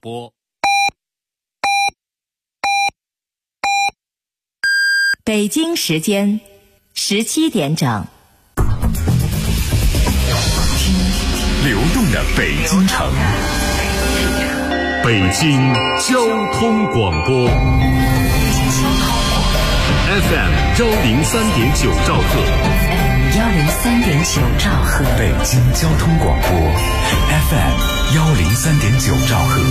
播。 北京时间17点整。 流动的北京城，北京交通广播 FM 103.9兆赫 103.9兆赫， 北京交通广播 FM 103.9兆赫。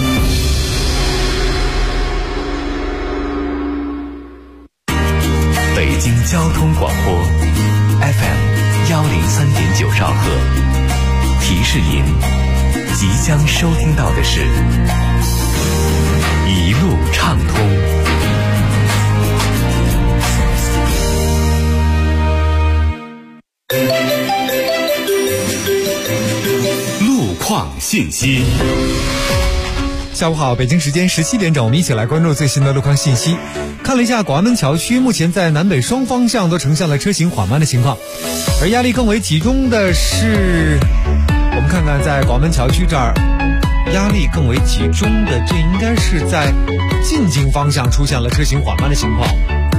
北京交通广播 FM 103.9兆赫。提示您，即将收听到的是一路畅通。路况信息。 下午好，北京时间17点整，我们一起来关注最新的路况信息。看了一下广安门桥区，目前在南北双方向都呈现了车行缓慢的情况，而压力更为集中的是，我们看看在广安门桥区这儿，压力更为集中的，这应该是在进京方向出现了车行缓慢的情况。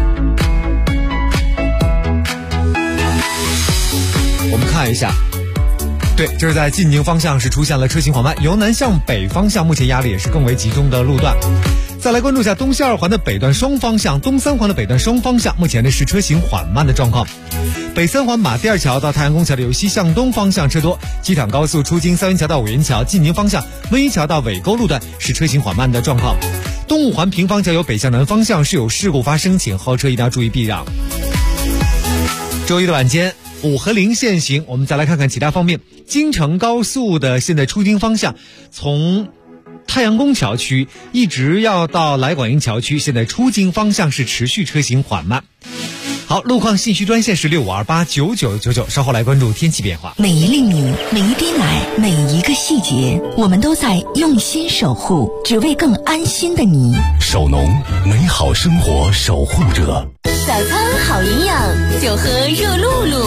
我们看一下，对，这是在进京方向是出现了车行缓慢，由南向北方向目前压力也是更为集中的路段。再来关注一下东西二环的北段双方向、东三环的北段双方向，目前呢是车行缓慢的状况。北三环马甸二桥到太阳宫桥的由西向东方向车多，机场高速出京三元桥到五元桥、进京方向温榆桥到尾沟路段是车行缓慢的状况。东五环平房桥由北向南方向是有事故发生，请后车一定要注意避让。周一的晚间5和0限行，我们再来看看其他方面。京承高速的现在出京方向，从太阳宫桥区一直要到来广营桥区，现在出京方向是持续车行缓慢。好，路况信息专线是65289999，稍后来关注天气变化。 每一粒米，每一滴奶，每一个细节，我们都在用心守护，只为更安心的你。 首农，美好生活守护者。 早餐好营养，就喝热露露。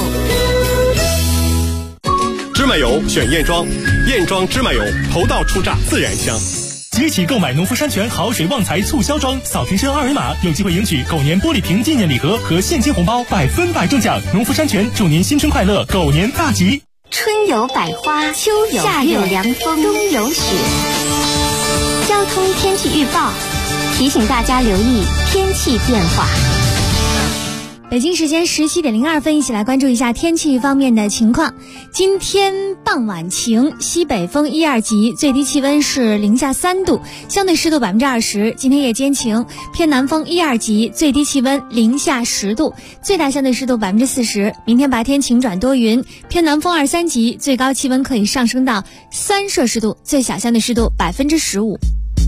芝麻油选燕庄，燕庄芝麻油头道初榨，自然香。 即起购买农夫山泉好水旺财促销装，扫天生2维码，有机会赢取狗年玻璃瓶纪念礼盒和现金红包，100%中奖。农夫山泉祝您新春快乐，狗年大吉。 春有百花，秋有夏有凉风，冬有雪。交通天气预报提醒大家留意天气变化。 北京时间17点02分，一起来关注一下天气方面的情况。今天傍晚晴，西北风1、2级，最低气温是零下3度，相对湿度20%。今天夜间晴，偏南风1、2级，最低气温零下10度，最大相对湿度40%。明天白天晴转多云，偏南风2、3级，最高气温可以上升到3摄氏度，最小相对湿度15%。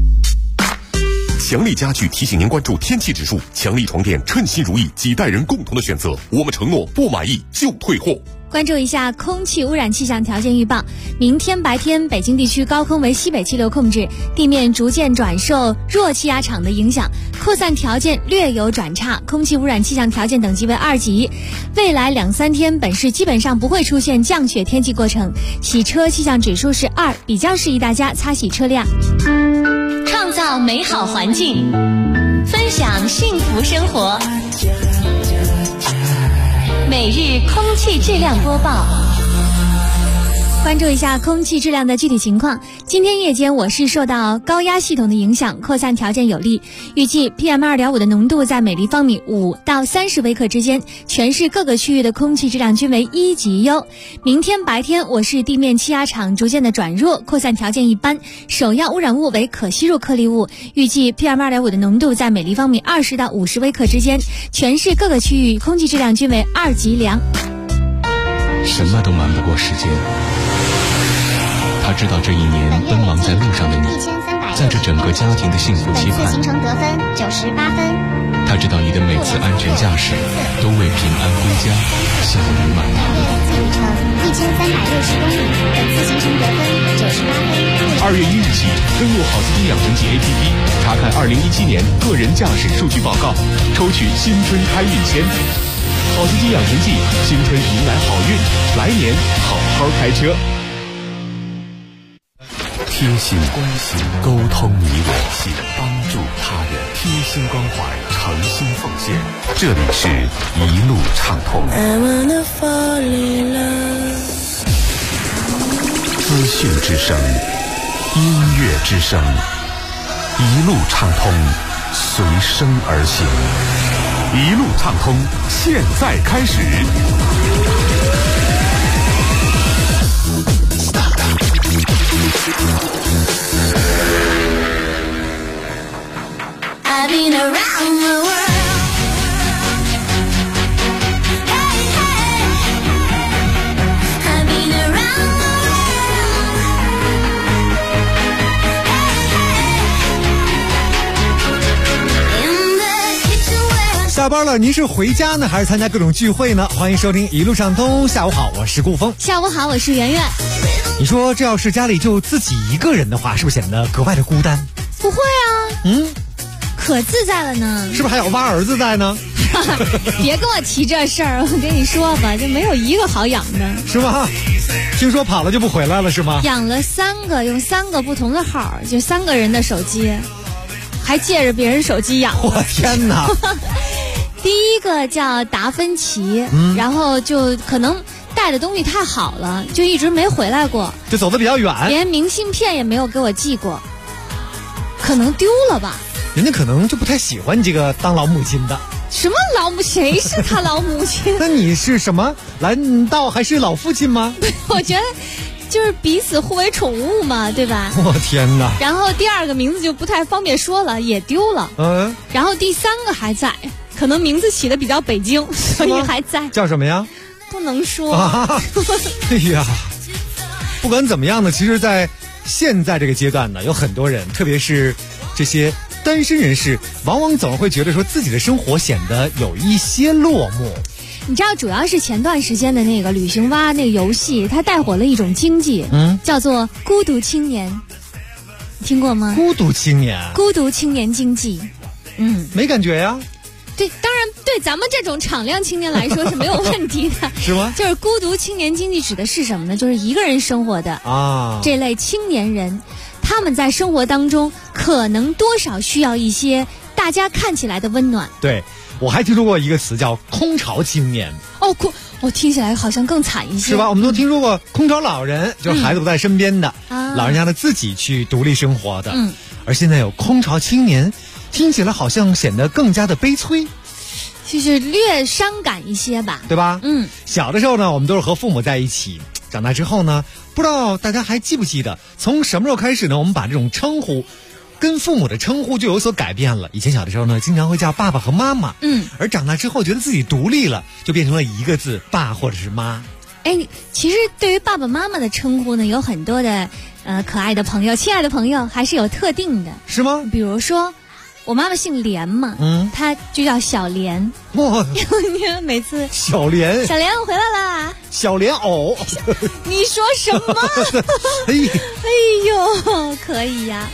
强力家具提醒您关注天气指数，强力床垫称心如意，几代人共同的选择，我们承诺不满意就退货。 关注一下空气污染气象条件预报。明天白天，北京地区高空为西北气流控制，地面逐渐转受弱气压场的影响，扩散条件略有转差，空气污染气象条件等级为2级。未来2、3天，本市基本上不会出现降雪天气过程，洗车气象指数是2，比较适宜大家擦洗车辆。 创造美好环境，分享幸福生活。每日空气质量播报。 关注一下空气质量的具体情况。今天夜间我市受到高压系统的影响，扩散条件有利，预计 PM2.5 的浓度在每立方米5到30微克之间，全市各个区域的空气质量均为1级优。明天白天我市地面气压场逐渐的转弱，扩散条件一般，首要污染物为可吸入颗粒物，预计 PM2.5 的浓度在每立方米20到50微克之间，全市各个区域空气质量均为2级良。 什么都瞒不过时间，他知道这一年奔忙在路上的你，在这整个家庭的幸福期盼。 本次行程得分98分。 他知道你的每次安全驾驶都为平安归家笑语满堂。 自旅程1360公里，本次行程得分98分。 2月1日起，登录好司机养成记 APP， 查看2017年个人驾驶数据报告，抽取新春开运签。好司机养成记，新春迎来好运，来年好好开车。 贴心关心，沟通你我，帮助他人，贴心关怀，诚心奉献。这里是一路畅通。资讯之声，音乐之声，一路畅通，随声而行。一路畅通，现在开始。 I've been around the world. Hey, hey. I've been around the world. Hey, hey. In the kitchen where 下班了，您是回家呢，还是参加各种聚会呢？欢迎收听一路畅通。下午好，我是顾峰。 下午好，我是圆圆。 你说这要是家里就自己一个人的话，是不是显得格外的孤单？ 不会啊，可自在了呢。 是不是还有挖儿子在呢？ 别跟我提这事儿，我跟你说吧，就没有一个好养的。 是吗？听说跑了就不回来了是吗？ 养了3个，用3个不同的号，就3个人的手机，还借着别人手机养。 我天哪！ 第一个叫达芬奇，然后就可能带的东西太好了，就一直没回来过， 就走得比较远， 连明信片也没有给我寄过，可能丢了吧。 人家可能就不太喜欢你这个当老母亲的。 什么老母？谁是他老母亲？ 那你是什么？难道还是老父亲吗？ 我觉得就是彼此互为宠物嘛，对吧？ 我天哪！ 然后第2个名字就不太方便说了，也丢了。然后第3个还在，可能名字起的比较北京，所以还在。 叫什么呀？ 不能说。 哎呀，不管怎么样呢，其实在现在这个阶段呢，有很多人，特别是这些单身人士，往往总会觉得说自己的生活显得有一些落寞。 你知道，主要是前段时间的那个旅行蛙那个游戏，它带火了一种经济，叫做孤独青年，你听过吗？ 孤独青年， 孤独青年经济， 没感觉呀。 对，当然对咱们这种敞亮青年来说是没有问题的。 是吗？ 就是孤独青年经济指的是什么呢？就是一个人生活的这类青年人，他们在生活当中可能多少需要一些大家看起来的温暖。 对，我还听说过一个词叫空巢青年。 我听起来好像更惨一些， 是吧？我们都听说过空巢老人，就是孩子不在身边的，老人家呢自己去独立生活的。而现在有空巢青年，听起来好像显得更加的悲催， 就是略伤感一些吧， 对吧？小的时候呢，我们都是和父母在一起，长大之后呢，不知道大家还记不记得，从什么时候开始呢？我们把这种称呼跟父母的称呼就有所改变了。以前小的时候呢，经常会叫爸爸和妈妈，而长大之后觉得自己独立了，就变成了一个字，爸或者是妈。 其实对于爸爸妈妈的称呼呢，有很多的可爱的朋友、亲爱的朋友还是有特定的， 是吗？ 比如说我妈妈姓连嘛，她就叫小莲。 哇！ 你看每次小莲我回来啦， 小莲藕， 你说什么？哎呦，可以呀。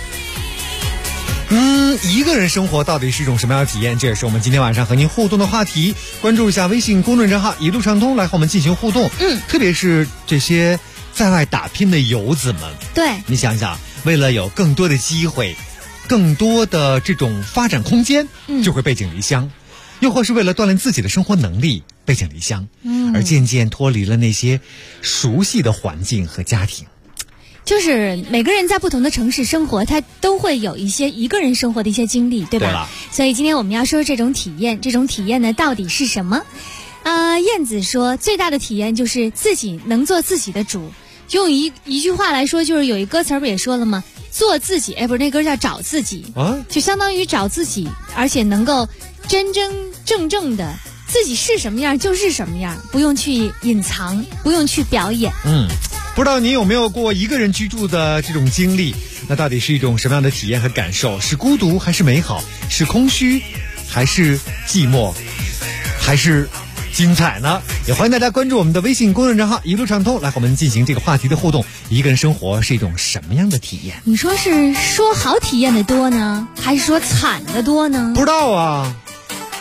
一个人生活到底是一种什么样的体验？这也是我们今天晚上和您互动的话题。关注一下微信公众账号一路畅通，来和我们进行互动。特别是这些在外打拼的游子们， 对， 你想想，为了有更多的机会，更多的这种发展空间，就会背井离乡，又或是为了锻炼自己的生活能力背井离乡，而渐渐脱离了那些熟悉的环境和家庭。 就是每个人在不同的城市生活，他都会有一些一个人生活的一些经历，对吧？ 对了， 所以今天我们要说这种体验，这种体验呢到底是什么？燕子说，最大的体验就是自己能做自己的主。用一句话来说，就是有一歌词不也说了吗？做自己，不是那歌叫找自己，就相当于找自己，而且能够真真正正的自己是什么样就是什么样，不用去隐藏，不用去表演。 不知道你有没有过一个人居住的这种经历？那到底是一种什么样的体验和感受？是孤独还是美好？是空虚还是寂寞？还是精彩呢？也欢迎大家关注我们的微信公众账号一路畅通，来和我们进行这个话题的互动。一个人生活是一种什么样的体验？ 你说是说好体验的多呢，还是说惨的多呢？ 不知道啊，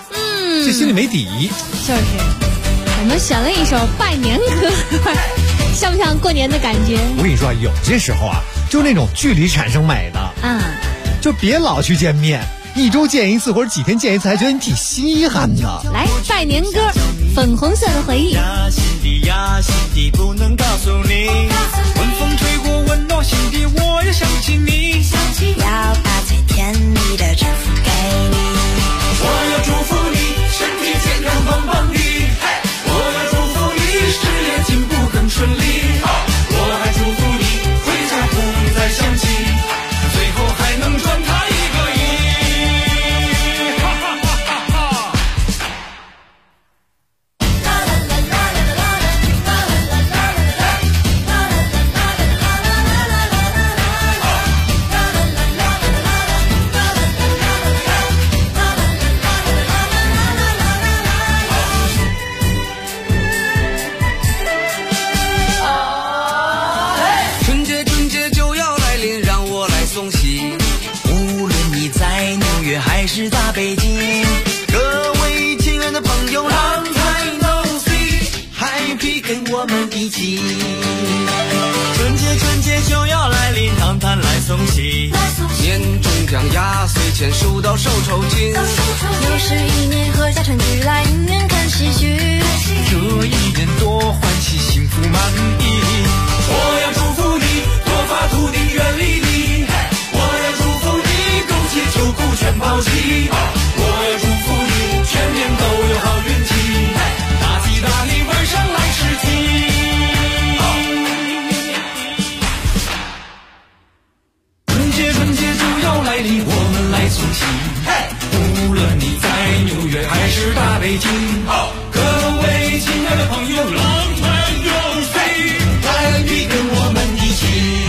这心里没底。 就是我们选了一首拜年歌， 像不像过年的感觉？ 我跟你说，有些时候啊，就那种距离产生美的，就别老去见面，1周见一次或者几天见一次，还觉得你挺稀罕的。 来，拜年歌，粉红色的回忆。 呀，心底呀，心底不能告诉你，温风吹过，温暖心底，我也想起你， 要把最甜蜜的祝福给你。 我要祝福你，身体健康棒棒的，我要祝福你，事业进步更顺利，我还祝福你，回家不再想起，最后还能赚他1个亿。还是大北京，各位亲爱的朋友 ，Long time no see，Happy 跟我们一起。春节就要来临，谈谈来送喜，年终奖压岁钱收到手抽筋， 又是一年合家团聚来，宁愿看喜剧， 这一年多欢喜，幸福满意。我要祝福你，多发图钉远离你，我要祝福你，苟且秋裤全抛弃，我要祝福你，全年都有好运气，大吉大利，晚上来吃鸡。春节就要来临，我们来送喜，无论你在纽约还是大北京，各位亲爱的朋友 ，Long time no see，Happy 跟我们一起。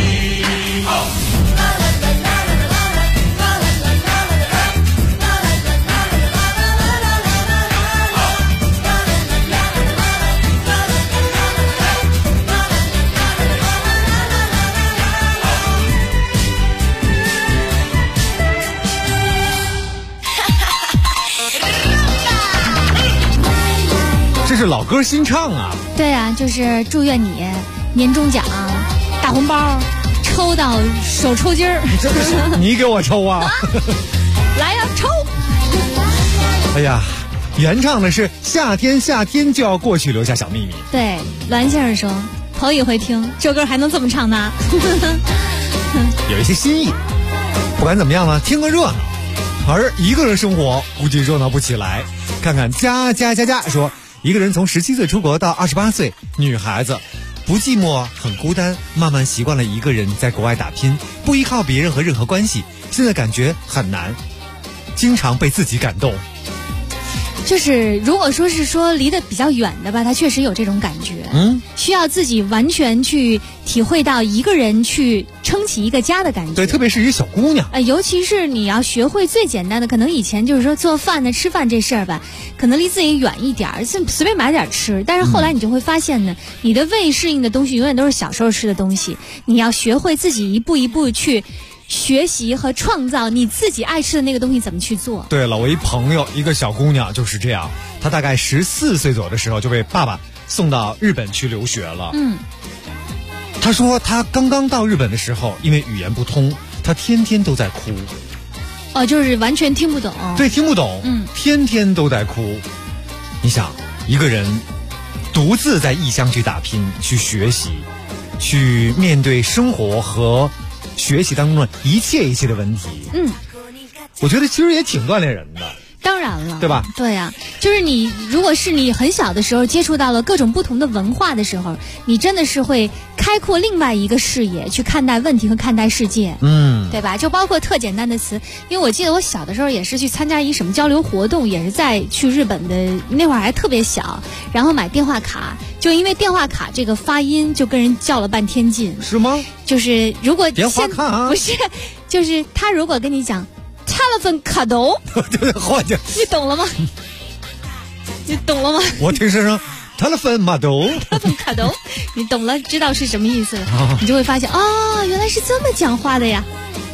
这是老歌新唱啊！ 对啊，就是祝愿你年终奖、大红包抽到手抽筋儿。 这个是你给我抽啊！ 来呀，抽！ 哎呀，原唱的是夏天就要过去，留下小秘密。 对，栾先生说，头一回听这歌还能这么唱呢。 有一些新意。不管怎么样呢，听个热闹。而一个人生活估计热闹不起来。看看佳说，一个人从17岁出国到28岁，女孩子不寂寞很孤单，慢慢习惯了一个人在国外打拼，不依靠别人和任何关系，现在感觉很难，经常被自己感动。 就是如果说离得比较远的吧，他确实有这种感觉，需要自己完全去体会到一个人去撑起一个家的感觉。 对，特别是一个小姑娘， 尤其是你要学会最简单的，可能以前就是说做饭呢、吃饭这事儿吧，可能离自己远一点儿，随便买点吃。但是后来你就会发现呢，你的胃适应的东西永远都是小时候吃的东西，你要学会自己一步一步去学习和创造你自己爱吃的那个东西怎么去做。 对了，我一朋友一个小姑娘就是这样，她大概14岁左右的时候就被爸爸送到日本去留学了。她说她刚刚到日本的时候，因为语言不通，她天天都在哭。 就是完全听不懂。 对，听不懂。天天都在哭。你想，一个人独自在异乡去打拼，去学习，去面对生活和学习当中的一切的问题，我觉得其实也挺锻炼人的。 当然了， 对吧？ 对呀，就是你，如果是你很小的时候接触到了各种不同的文化的时候，你真的是会开阔另外一个视野去看待问题和看待世界，对吧？就包括特简单的词，因为我记得我小的时候也是去参加一什么交流活动，也是在去日本的那会儿还特别小，然后买电话卡，就因为电话卡这个发音就跟人较了半天劲。 是吗？ 就是如果电话卡啊， 不是，就是他如果跟你讲telephone 卡斗，你懂了吗？你懂了吗？ 我听声telephone 马斗 ，telephone 卡斗，你懂了，知道是什么意思了，你就会发现原来是这么讲话的呀。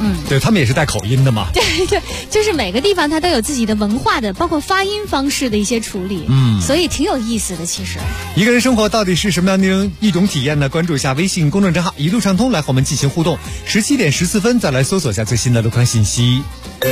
对他们也是带口音的嘛。 对，就是每个地方它都有自己的文化的，包括发音方式的一些处理，所以挺有意思的。其实， 一个人生活到底是什么样的一种体验呢？关注一下微信公众账号一路畅通，来和我们进行互动。17点14分，再来搜索一下最新的路况信息。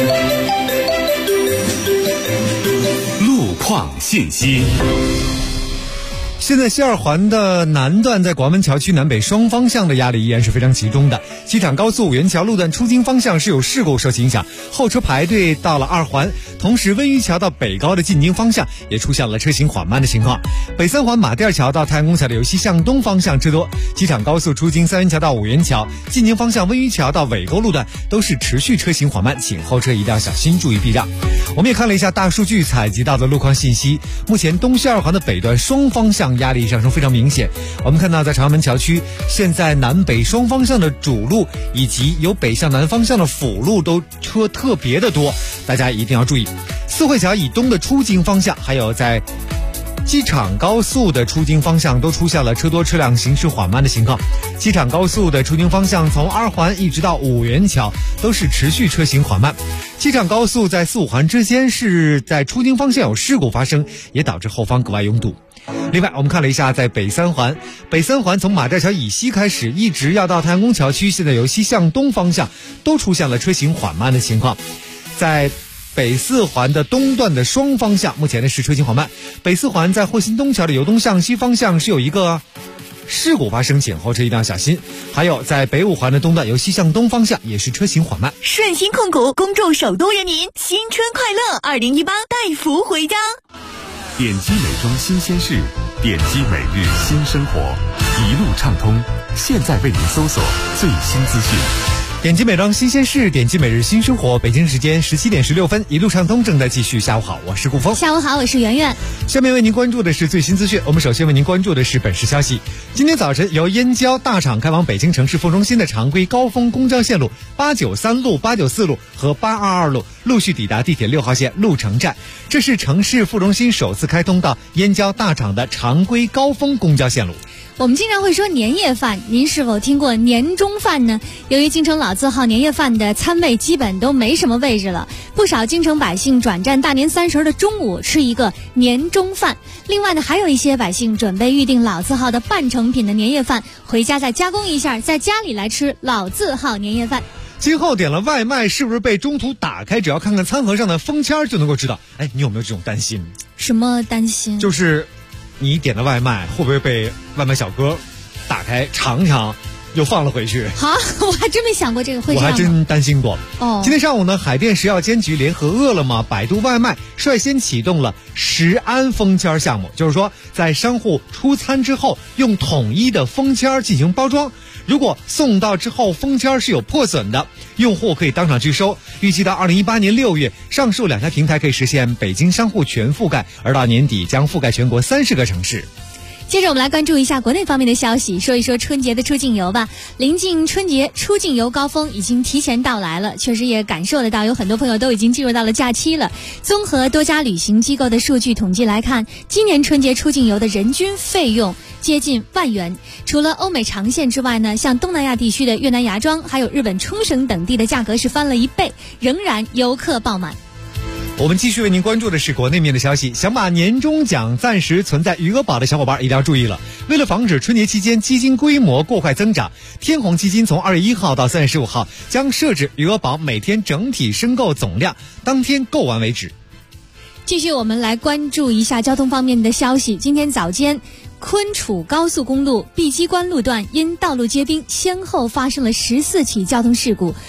路况信息。 现在西二环的南段在广安门桥区南北双方向的压力依然是非常集中的。机场高速五元桥路段出京方向是有事故受其影响，后车排队到了2环，同时温榆桥到北高的进京方向也出现了车行缓慢的情况。北3环马甸桥到太阳宫桥的由西向东方向车多，机场高速出京3元桥到5元桥，进京方向温榆桥到尾沟路段都是持续车行缓慢，请后车一定要小心注意避让。我们也看了一下大数据采集到的路况信息，目前东西二环的北段双方向压力上升非常明显。我们看到在长安门桥区，现在南北双方向的主路以及由北向南方向的辅路都车特别的多，大家一定要注意。四惠桥以东的出京方向，还有在机场高速的出京方向都出现了车多车辆行驶缓慢的情况。机场高速的出京方向从2环一直到5元桥都是持续车行缓慢。机场高速在4、5环之间是在出京方向有事故发生，也导致后方格外拥堵。另外我们看了一下在北3环从马甸桥以西开始一直要到太阳宫桥区，现在由西向东方向都出现了车行缓慢的情况。在北4环的东段的双方向目前的是车行缓慢。北4环在霍新东桥的由东向西方向是有一个事故发生，请后车一定要小心。还有在北5环的东段由西向东方向也是车行缓慢。 顺鑫控股恭祝首都人民新春快乐，2018带福回家。 点击美妆新鲜事，点击每日新生活，一路畅通，现在为您搜索最新资讯。 点击美妆新鲜事，点击每日新生活。北京时间17点16分，一路畅通正在继续。下午好，我是顾峰。 下午好，我是圆圆。 下面为您关注的是最新资讯。我们首先为您关注的是本市消息。今天早晨，由燕郊大厂开往北京城市副中心的常规高峰公交线路893路、894路和822路陆续抵达地铁6号线鹿城站，这是城市副中心首次开通到燕郊大厂的常规高峰公交线路。 我们经常会说年夜饭，您是否听过年中饭呢？由于京城老字号年夜饭的餐位基本都没什么位置了，不少京城百姓转战大年30的中午吃一个年中饭。另外呢，还有一些百姓准备预定老字号的半成品的年夜饭，回家再加工一下，在家里来吃老字号年夜饭。 今后点了外卖是不是被中途打开，只要看看餐盒上的封签就能够知道？哎，你有没有这种担心？ 什么担心？就是你点的外卖会不会被外卖小哥打开尝尝又放了回去？ 好，我还真没想过这个会这样。 我还真担心过。今天上午呢，海淀食药监局联合饿了么、百度外卖率先启动了食安封签项目，就是说在商户出餐之后用统一的封签进行包装，如果送到之后封签是有破损的，用户可以当场拒收。预计到2018年6月，上述2家平台可以实现北京商户全覆盖，而到年底将覆盖全国30个城市。 接着我们来关注一下国内方面的消息，说一说春节的出境游吧。临近春节，出境游高峰已经提前到来了，确实也感受得到有很多朋友都已经进入到了假期了。综合多家旅行机构的数据统计来看，今年春节出境游的人均费用接近万元。除了欧美长线之外呢，像东南亚地区的越南芽庄还有日本冲绳等地的价格是翻了1倍，仍然游客爆满。 我们继续为您关注的是国内面的消息，想把年终奖暂时存在余额宝的小伙伴一定要注意了。为了防止春节期间基金规模过快增长，天弘基金从2月1号到3月15号将设置余额宝每天整体申购总量，当天购完为止。 继续我们来关注一下交通方面的消息。今天早间，昆楚高速公路碧鸡关路段因道路结冰，先后发生了14起交通事故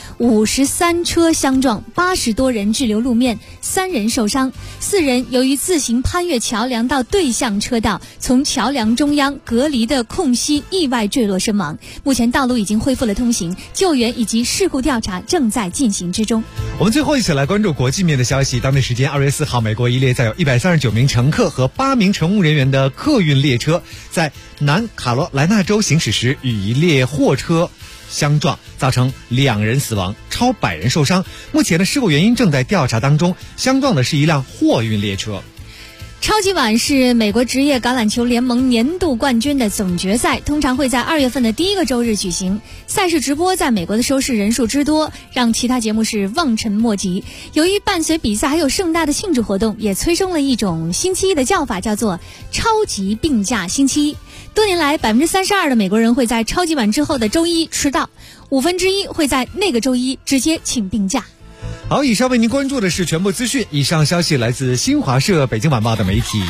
，53车相撞，80多人滞留路面，3人受伤，4人由于自行攀越桥梁到对向车道，从桥梁中央隔离的空隙意外坠落身亡。目前道路已经恢复了通行，救援以及事故调查正在进行之中。 我们最后一起来关注国际面的消息。当地时间2月4号，美国一列载有139名乘客和8名乘务人员的客运列车在南卡罗来纳州行驶时与一列货车相撞，造成2人死亡，超100人受伤。目前的事故原因正在调查当中，相撞的是一辆货运列车。 超级碗是美国职业橄榄球联盟年度冠军的总决赛，通常会在2月份的第一个周日举行。赛事直播在美国的收视人数之多，让其他节目是望尘莫及。由于伴随比赛还有盛大的庆祝活动，也催生了一种星期一的叫法，叫做超级病假星期一。多年来，32%的美国人会在超级碗之后的周一迟到，1/5会在那个周一直接请病假。 好，以上为您关注的是全部资讯。以上消息来自新华社、北京晚报的媒体。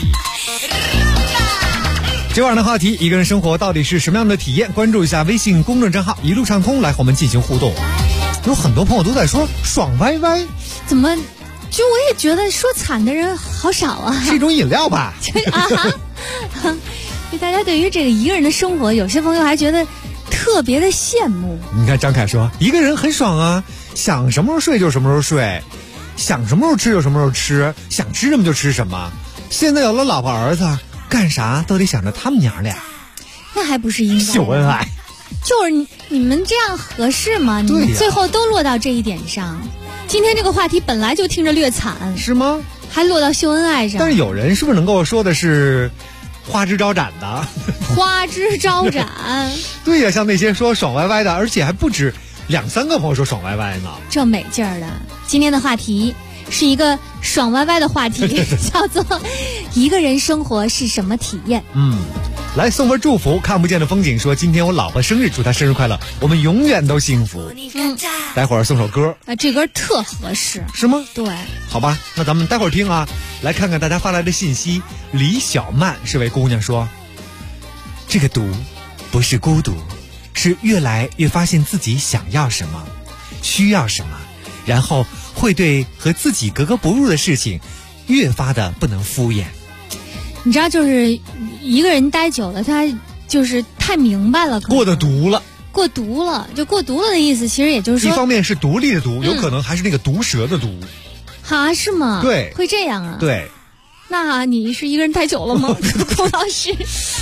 今晚的话题，一个人生活到底是什么样的体验？关注一下微信公众账号一路畅通，来和我们进行互动。有很多朋友都在说爽歪歪， 怎么？就我也觉得说惨的人好少啊。 是一种饮料吧？ 就大家对于这个一个人的生活，有些朋友还觉得特别的羡慕。 你看张凯说，一个人很爽啊。想什么时候睡就什么时候睡，想什么时候吃就什么时候吃，想吃什么就吃什么。现在有了老婆儿子，干啥都得想着他们娘俩， 那还不是应该秀恩爱？ 就是你们这样合适吗？你们最后都落到这一点上。今天这个话题本来就听着略惨， 是吗？ 还落到秀恩爱上。 但是有人是不是能够说的是花枝招展的？ 花枝招展。 对呀，像那些说爽歪歪的，而且还不止2-3个朋友说爽歪歪呢， 这美劲儿的。今天的话题是一个爽歪歪的话题，叫做一个人生活是什么体验。 来送份祝福，看不见的风景说今天我老婆生日，祝她生日快乐，我们永远都幸福。待会儿送首歌啊，这歌特合适， 是吗？ 对， 好吧，那咱们待会儿听啊。来看看大家发来的信息。李小曼是位姑娘说，这个独不是孤独，是越来越发现自己想要什么，需要什么，然后会对和自己格格不入的事情越发的不能敷衍。 你知道，就是一个人待久了，他就是太明白了， 过得独了。 过独了，就过独了的意思，其实也就是说， 一方面是独立的独，有可能还是那个毒蛇的毒。 哈，是吗？ 对， 会这样啊？ 对。 那你是一个人待久了吗？龚老师。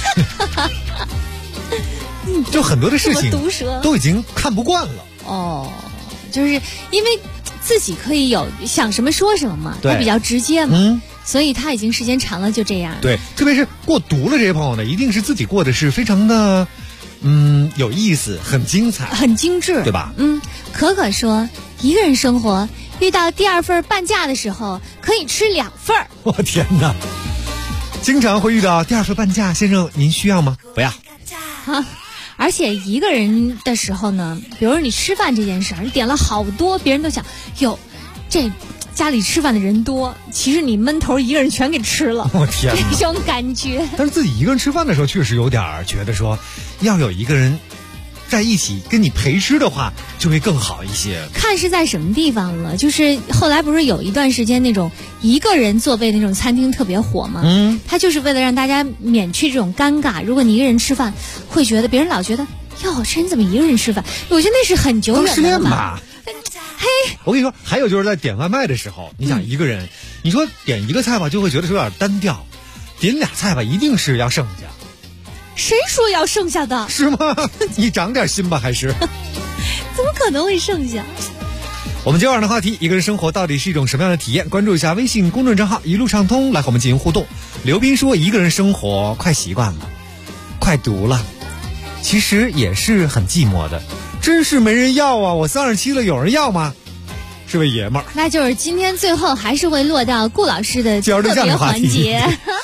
就很多的事情都已经看不惯了。 哦，就是因为自己可以有想什么说什么嘛，他比较直接嘛，所以他已经时间长了就这样。 对，特别是过独了这些朋友呢，一定是自己过的是非常的有意思，很精彩， 很精致， 对吧？ 可可说，一个人生活遇到第2份半价的时候，可以吃2份。 我天哪！经常会遇到第2份半价，先生您需要吗？不要。 而且一个人的时候呢，比如你吃饭这件事儿，你点了好多，别人都想，哟，这家里吃饭的人多，其实你闷头一个人全给吃了。 我天哪， 这种感觉。 但是自己一个人吃饭的时候，确实有点觉得说，要有一个人在一起跟你陪吃的话，就会更好一些。 看是在什么地方了，就是后来不是有一段时间那种一个人作备那种餐厅特别火吗？他就是为了让大家免去这种尴尬。如果你一个人吃饭，会觉得别人老觉得，哟，这人怎么一个人吃饭？我觉得那是很久远的了嘛。嘿， 我跟你说，还有就是在点外卖的时候，你想一个人，你说点一个菜吧，就会觉得有点单调；点2菜吧，一定是要剩下。 谁说要剩下的？ 是吗？你长点心吧，还是？ 怎么可能会剩下？ 我们今晚的话题，一个人生活到底是一种什么样的体验？关注一下微信公众账号一路畅通，来和我们进行互动。刘斌说，一个人生活快习惯了，快独了，其实也是很寂寞的，真是没人要啊！我37了，有人要吗？是位爷们儿。 那就是今天最后还是会落到顾老师的特别环节。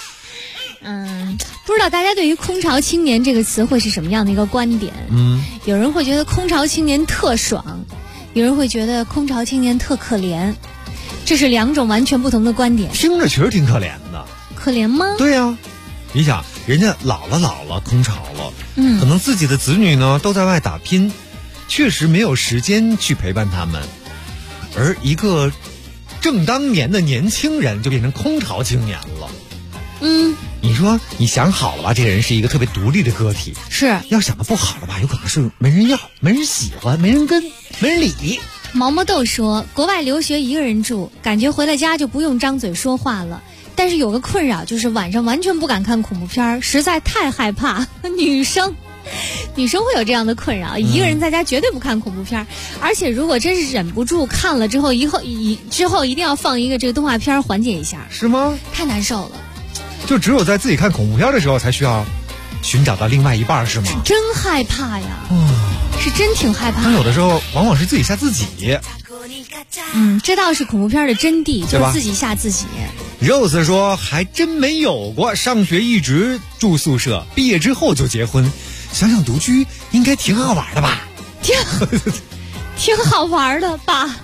不知道大家对于空巢青年这个词会是什么样的一个观点？有人会觉得空巢青年特爽，有人会觉得空巢青年特可怜，这是2种完全不同的观点。 听着确实挺可怜的。 可怜吗？ 对呀，你想人家老了空巢了，可能自己的子女呢都在外打拼，确实没有时间去陪伴他们，而一个正当年的年轻人就变成空巢青年了。你说你想好了吧，这个人是一个特别独立的个体， 是要想的不好了吧，有可能是没人要，没人喜欢，没人跟，没人理。 毛毛豆说，国外留学一个人住，感觉回了家就不用张嘴说话了，但是有个困扰，就是晚上完全不敢看恐怖片，实在太害怕。女生会有这样的困扰，一个人在家绝对不看恐怖片，而且如果真是忍不住看了之后，之后一定要放一个这个动画片缓解一下。 是吗？ 太难受了。 就只有在自己看恐怖片的时候才需要寻找到另外一半，是吗？ 是真害怕呀，是真挺害怕。 但有的时候往往是自己吓自己。 这倒是恐怖片的真谛，就是自己吓自己。 Rose 说还真没有过，上学一直住宿舍，毕业之后就结婚。想想独居应该挺好玩的吧？ 挺好玩的吧？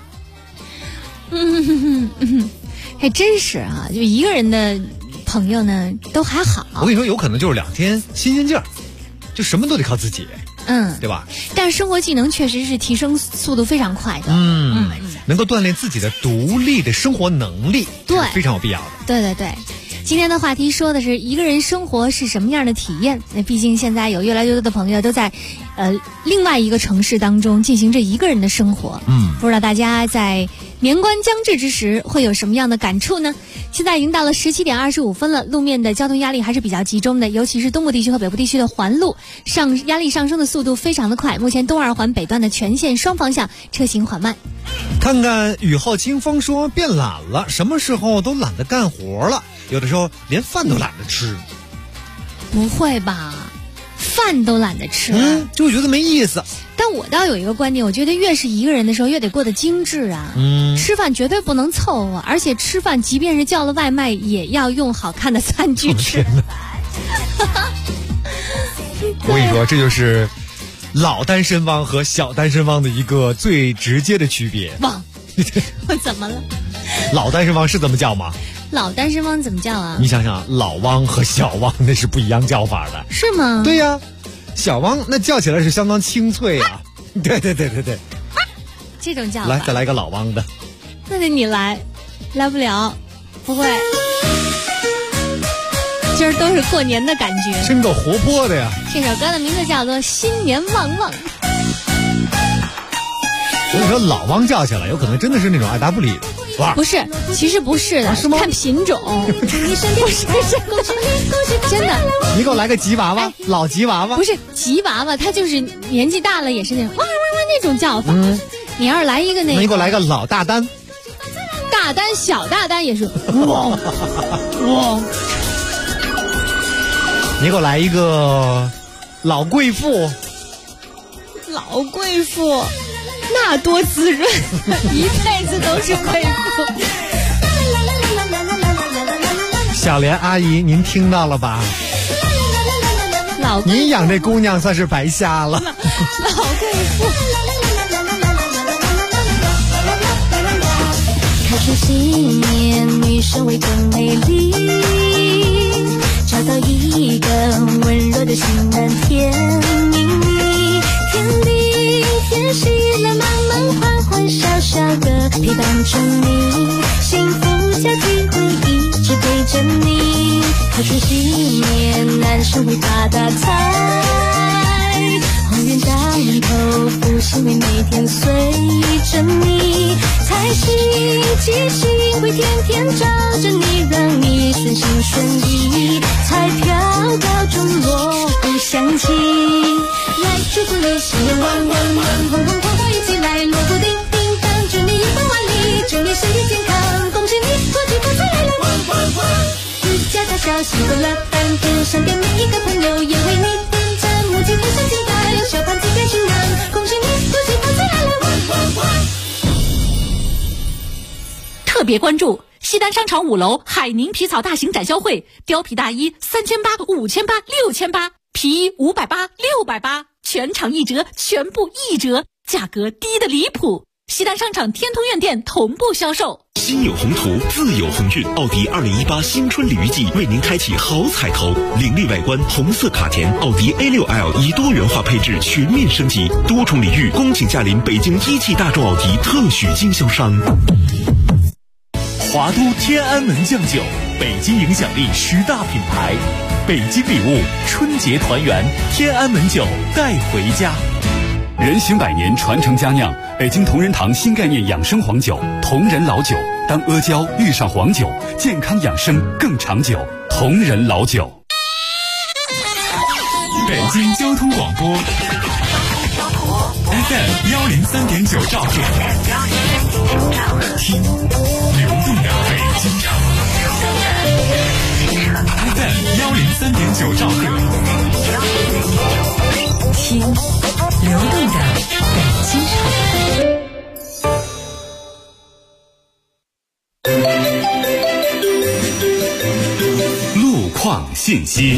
还真是啊，就一个人的朋友呢都还好。 我跟你说，有可能就是2天新鲜劲儿，就什么都得靠自己，对吧？ 但是生活技能确实是提升速度非常快的， 能够锻炼自己的独立的生活能力， 对， 非常有必要的。 对。今天的话题说的是一个人生活是什么样的体验。那毕竟现在有越来越多的朋友都在另外一个城市当中进行着一个人的生活。不知道大家在年关将至之时会有什么样的感触呢？现在已经到了17点25分了，路面的交通压力还是比较集中的，尤其是东部地区和北部地区的环路压力上升的速度非常的快。目前东二环北段的全线双方向车行缓慢。 看看雨后清风说变懒了，什么时候都懒得干活了，有的时候连饭都懒得吃。 不会吧？饭都懒得吃？ 就觉得没意思。 但我倒有一个观点，我觉得越是一个人的时候越得过得精致啊。吃饭绝对不能凑合，而且吃饭即便是叫了外卖也要用好看的餐具吃。 我跟你说，这就是老单身汪和小单身汪的一个最直接的区别。 汪，我怎么了？ 老单身汪是这么叫吗？ 老单身汪怎么叫啊？ 你想想，老汪和小汪那是不一样叫法的。 是吗？ 对呀，小汪那叫起来是相当清脆啊。对。 这种叫法。 来，再来个老汪的。 那得你来不了，不会。今儿都是过年的感觉， 真够活泼的呀。 这首歌的名字叫做《新年旺旺》。 我跟你说，老汪叫起来有可能真的是那种爱答不理的。 不是，其实不是的， 是吗？ 看品种。不是，真的。 你给我来个吉娃娃，老吉娃娃。 不是吉娃娃，它就是年纪大了也是那种哇哇哇那种叫法。你要是来一个那个， 你给我来个老大丹。 大丹小大丹也是哇。 你给我来一个老贵妇。 老贵妇。那多滋润，一辈子都是贵妇。 小莲阿姨，您听到了吧？您养这姑娘算是白瞎了。 老贵妇。 开出新年，女生会更美丽，找到一个温柔的新男甜蜜蜜，天地天喜来满满欢欢笑笑的陪伴着你，幸福交替会一直陪着你。开出新年，男生会发大财，红运当头，福星会每天随着你，财星吉星会天天照着你，让你顺心顺意，彩票高中锣鼓响起，来祝福你新年旺旺旺，红红火火一起来，锣鼓叮叮当，祝你一帆万里，祝你身体健康，恭喜你恭喜发财来了，旺旺旺，阖家大小幸福乐翻天，上给每一个朋友也为你点赞，母鸡飞上金蛋，小盘子变新郎，恭喜你恭喜发财来了，旺旺旺。 特别关注西单商场5楼海宁皮草大型展销会，貂皮大衣3800、5800、6800，皮衣580、680，全场1折，全部1折，价格低得离谱。西单商场天通苑店同步销售。 心有宏图，自有鸿运。奥迪2018新春鲤鱼季为您开启好彩头，凌厉外观，红色卡钿，奥迪 A6L 以多元化配置全面升级，多重礼遇，恭请驾临北京一汽大众奥迪特许经销商。 华都天安门酱酒，北京影响力10大品牌，北京礼物，春节团圆，天安门酒带回家。 人行百年，传承佳酿，北京同仁堂新概念养生黄酒，同仁老酒。当阿胶遇上黄酒，健康养生更长久。同仁老酒。 北京交通广播 FM 103.9兆赫，听流动的北京城。 103.9兆赫， 听流动的北京城。 路况信息。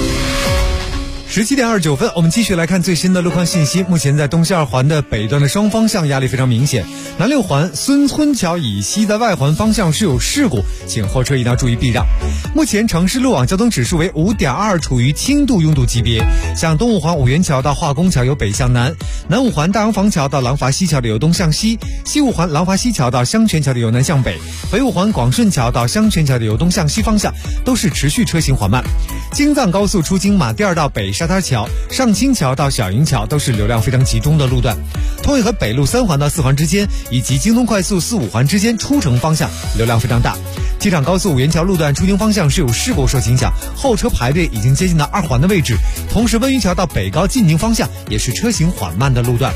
17点29分，我们继续来看最新的路况信息。目前在东西二环的北段的双方向压力非常明显，南六环孙村桥以西在外环方向是有事故，请后车一定要注意避让。目前城市路网交通指数为5.2，处于轻度拥堵级别。像东五环五元桥到化工桥由北向南，南五环大洋坊桥到廊坊西桥的由东向西，西五环廊坊西桥到香泉桥的由南向北，北五环广顺桥到香泉桥的由东向西方向都是持续车行缓慢。京藏高速出京马第二道北沙滩桥、上清桥到小营桥都是流量非常集中的路段。通惠河北路3环到4环之间，以及京东快速4、5环之间出城方向流量非常大。机场高速五元桥路段出京方向是有事故受影响，后车排队已经接近到2环的位置。同时温榆桥到北高进京方向也是车行缓慢的路段。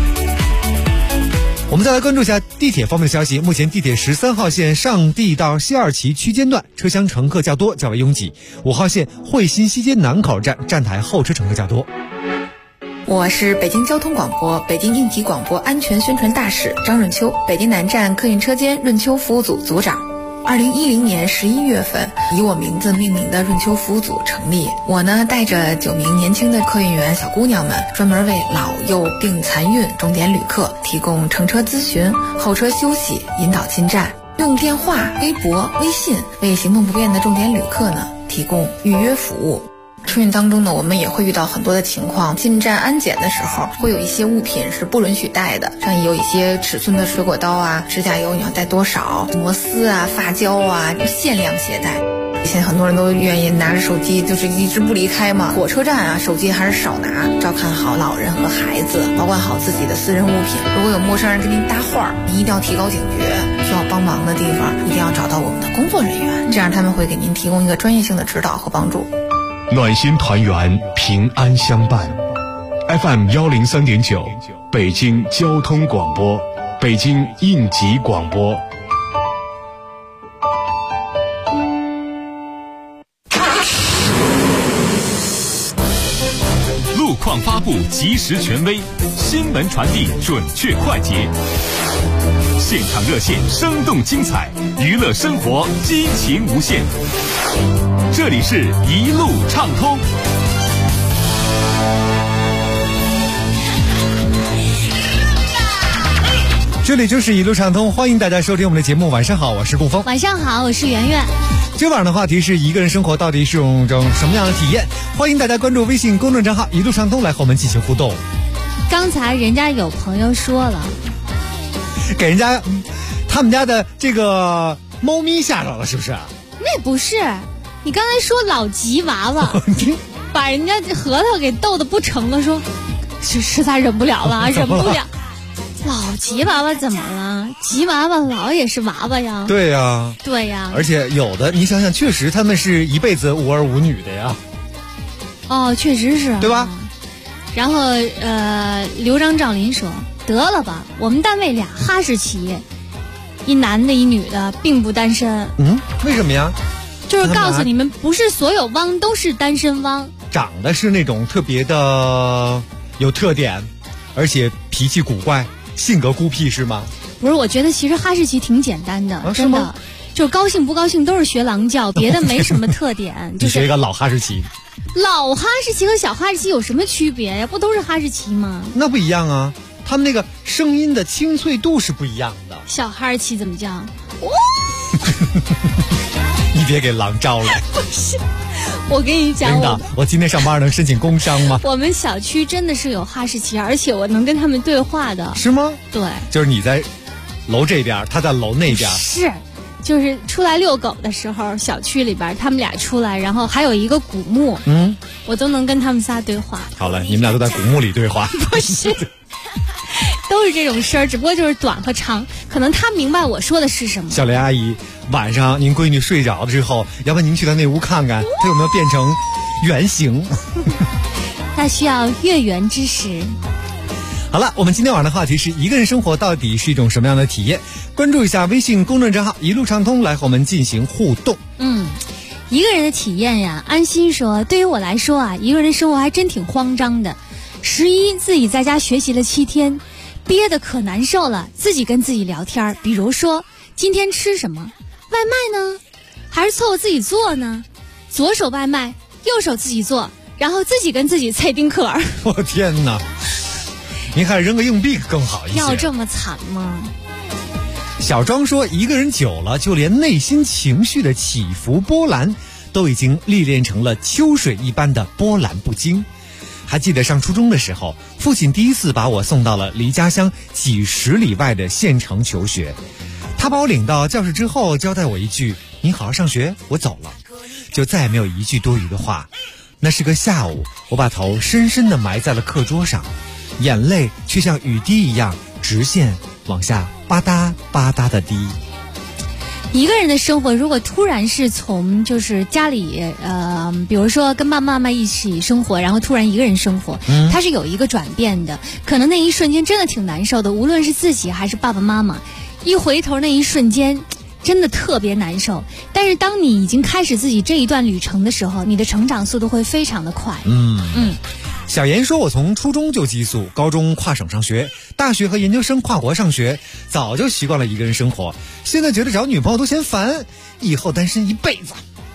我们再来关注一下地铁方面的消息。目前地铁13号线上地到西二旗区间段车厢乘客较多，较为拥挤。5号线惠新西街南口站站台后车乘客较多。 我是北京交通广播北京应急广播安全宣传大使张润秋，北京南站客运车间润秋服务组组长。2010年11月份，以我名字命名的润秋服务组成立。我呢，带着9名年轻的客运员小姑娘们，专门为老幼病残孕重点旅客提供乘车咨询、候车休息、引导进站，用电话、微博、微信为行动不便的重点旅客呢提供预约服务。车运当中呢，我们也会遇到很多的情况，进站安检的时候会有一些物品是不允许带的，像有一些尺寸的水果刀啊、指甲油你要带多少、摩丝啊、发胶啊，限量携带。现在很多人都愿意拿着手机就是一直不离开嘛，火车站啊手机还是少拿，照看好老人和孩子，保管好自己的私人物品。如果有陌生人跟您搭话，您一定要提高警觉，需要帮忙的地方一定要找到我们的工作人员，这样他们会给您提供一个专业性的指导和帮助。 暖心团圆，平安相伴。FM 103.9，北京交通广播，北京应急广播。 路况发布及时权威，新闻传递准确快捷，现场热线生动精彩，娱乐生活激情无限。这里是一路畅通。 这里就是一路畅通，欢迎大家收听我们的节目。晚上好，我是顾峰。 晚上好，我是圆圆。 今晚的话题是一个人生活到底是一种什么样的体验？欢迎大家关注微信公众账号一路畅通来和我们进行互动。 刚才人家有朋友说了， 给人家他们家的这个猫咪吓着了，是不是？ 那不是，你刚才说老吉娃娃把人家核桃给逗得不成了，说实在忍不了了，忍不了。老吉娃娃怎么了？吉娃娃老也是娃娃呀。 对呀， 对呀。 而且有的你想想，确实他们是一辈子无儿无女的呀。 哦，确实是， 对吧？ 然后刘张赵林说，得了吧，我们单位俩哈士奇，一男的一女的，并不单身。 为什么呀？ 就是告诉你们，不是所有汪都是单身汪。 长得是那种特别的有特点，而且脾气古怪，性格孤僻，是吗？ 不是，我觉得其实哈士奇挺简单的，真的，就是高兴不高兴都是学狼叫，别的没什么特点。 你学一个老哈士奇。 老哈士奇和小哈士奇有什么区别呀？不都是哈士奇吗？ 那不一样啊，他们那个声音的清脆度是不一样的。 小哈士奇怎么叫？ 你别给狼招了。 不是，我跟你讲， 领导，我今天上班能申请工伤吗？ 我们小区真的是有哈士奇，而且我能跟他们对话的。 是吗？ 对， 就是你在楼这边，他在楼那边。 是，就是出来遛狗的时候，小区里边他们俩出来，然后还有一个古墓，我都能跟他们仨对话。 好了，你们俩都在古墓里对话。 不是。都是这种事儿，只不过就是短和长，可能他明白我说的是什么。 小雷阿姨，晚上您闺女睡着了之后，要不然您去她那屋看看，她有没有变成圆形？ 她需要月圆之时。 好了，我们今天晚上的话题是一个人生活到底是一种什么样的体验？关注一下微信公众账号一路畅通来和我们进行互动。 一个人的体验呀，安心说，对于我来说啊，一个人生活还真挺慌张的。11自己在家学习了7天，憋得可难受了，自己跟自己聊天，比如说今天吃什么，外卖呢，还是凑合自己做呢？左手外卖，右手自己做，然后自己跟自己菜丁克儿。 我天哪！您还是扔个硬币更好一些。 要这么惨吗？ 小庄说，一个人久了，就连内心情绪的起伏波澜都已经历练成了秋水一般的波澜不惊。还记得上初中的时候，父亲第一次把我送到了离家乡几十里外的县城求学。他把我领到教室之后，交代我一句：“你好好上学，我走了。”就再也没有一句多余的话。那是个下午，我把头深深地埋在了课桌上，眼泪却像雨滴一样直线往下吧嗒吧嗒地滴。 一个人的生活，如果突然是从就是家里比如说跟爸爸妈妈一起生活，然后突然一个人生活，它是有一个转变的。可能那一瞬间真的挺难受的，无论是自己还是爸爸妈妈，一回头那一瞬间真的特别难受。但是当你已经开始自己这一段旅程的时候，你的成长速度会非常的快。 小严说，我从初中就寄宿，高中跨省上学，大学和研究生跨国上学，早就习惯了一个人生活。现在觉得找女朋友都嫌烦，以后单身一辈子。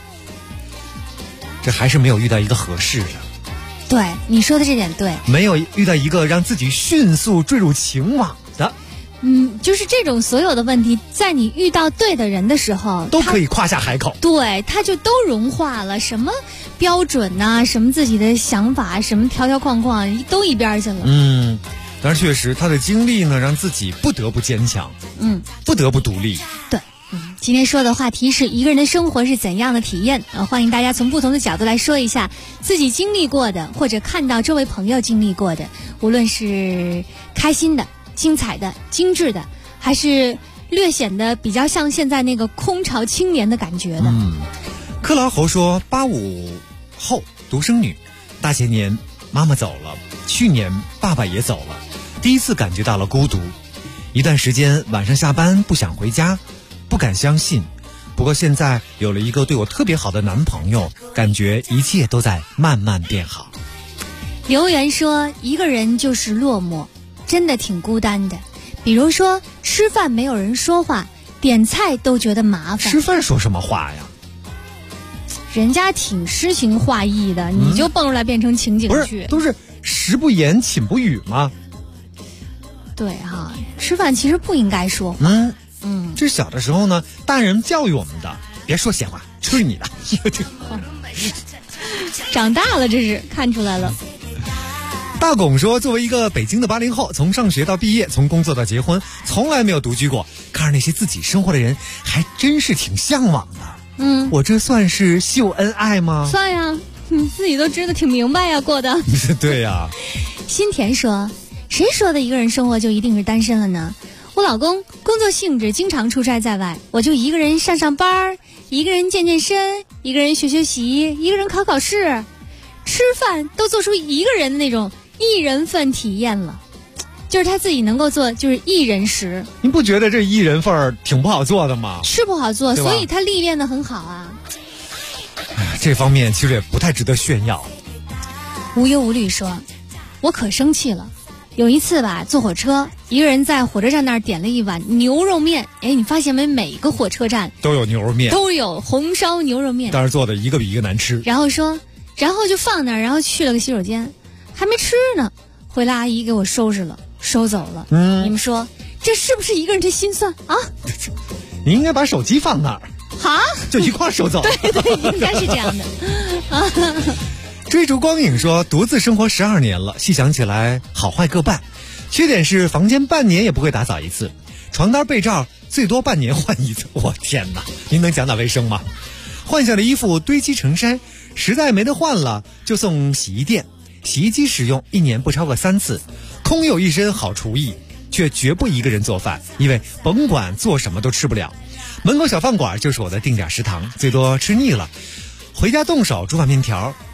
这还是没有遇到一个合适的。 对，你说的这点对。 没有遇到一个让自己迅速坠入情网的。 就是这种所有的问题，在你遇到对的人的时候， 都可以夸下海口。 对，他就都融化了，什么标准呐，什么自己的想法，什么条条框框，都一边去了。 但是确实，他的经历呢，让自己不得不坚强，不得不独立。 对，今天说的话题是一个人的生活是怎样的体验欢迎大家从不同的角度来说一下自己经历过的，或者看到周围朋友经历过的，无论是开心的、精彩的、精致的，还是略显得比较像现在那个空巢青年的感觉的。 克劳侯说，85后独生女，大前年妈妈走了，去年爸爸也走了，第一次感觉到了孤独。一段时间晚上下班不想回家，不敢相信。不过现在有了一个对我特别好的男朋友，感觉一切都在慢慢变好。 刘源说，一个人就是落寞，真的挺孤单的。比如说吃饭没有人说话，点菜都觉得麻烦。 吃饭说什么话呀？ 人家挺诗情画意的，你就蹦出来变成情景剧。 不是，都是食不言寝不语吗？ 对哈，吃饭其实不应该说话。 这小的时候呢，大人教育我们的，别说闲话，吃你的。 长大了，这是看出来了。 大拱说，作为一个北京的80后，从上学到毕业，从工作到结婚，从来没有独居过。看着那些自己生活的人，还真是挺向往的。我这算是秀恩爱吗？ 算呀，你自己都知道挺明白呀，过的。 对呀。 新田说，谁说的一个人生活就一定是单身了呢？我老公工作性质经常出差在外，我就一个人上班，一个人健身，一个人学习，一个人考试，吃饭都做出一个人的那种一人份体验了，就是他自己能够做，就是一人食。 您不觉得这一人份儿挺不好做的吗？ 是不好做，所以他历练得很好啊。 这方面其实也不太值得炫耀。 无忧无虑说，我可生气了。有一次吧，坐火车，一个人在火车站那儿点了一碗牛肉面。你发现没？每个火车站都有牛肉面， 都有红烧牛肉面， 但是做的一个比一个难吃。 然后就放那儿，然后去了个洗手间，还没吃呢，回来阿姨给我收拾了，收走了。你们说这是不是一个人的心酸啊？ 你应该把手机放那儿，就一块收走。 对，应该是这样的。 追逐光影说，独自生活12年了，细想起来好坏各半。缺点是房间半年也不会打扫一次，床单被罩最多半年换一次。我天哪，您能讲打卫生吗？换下的衣服堆积成山，实在没得换了就送洗衣店，洗衣机使用1年不超过3次。空有一身好厨艺，却绝不一个人做饭，因为甭管做什么都吃不了。门口小饭馆就是我的定点食堂，最多吃腻了回家动手煮碗面条，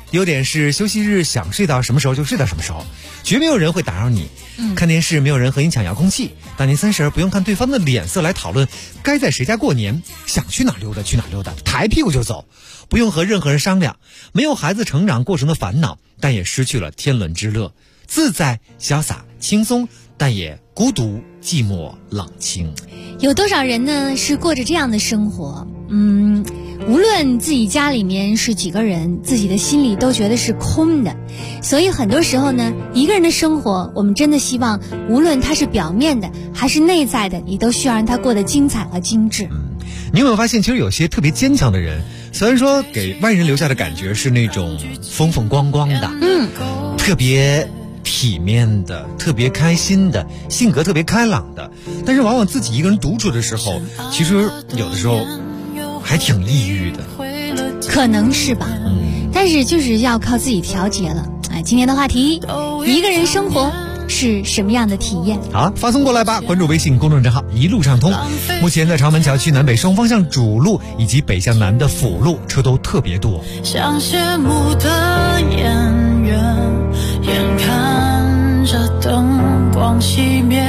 优点是休息日想睡到什么时候就睡到什么时候，绝没有人会打扰你。看电视没有人和你抢遥控器，大年30不用看对方的脸色来讨论该在谁家过年，想去哪溜达去哪溜达，抬屁股就走，不用和任何人商量，没有孩子成长过程的烦恼，但也失去了天伦之乐，自在潇洒轻松，但也孤独寂寞冷清。 有多少人呢是过着这样的生活？无论自己家里面是几个人，自己的心里都觉得是空的。所以很多时候呢，一个人的生活，我们真的希望无论它是表面的还是内在的，你都需要让它过得精彩和精致。 你有没有发现，其实有些特别坚强的人，虽然说给外人留下的感觉是那种风风光光的，特别体面的，特别开心的，性格特别开朗的，但是往往自己一个人独处的时候，其实有的时候还挺抑郁的， 可能是吧。但是就是要靠自己调节了。今天的话题，一个人生活是什么样的体验？ 好，发送过来吧，关注微信公众账号一路畅通。目前在长门桥区南北双方向主路以及北向南的辅路车都特别多。 像谢幕的演员，眼看着灯光熄灭，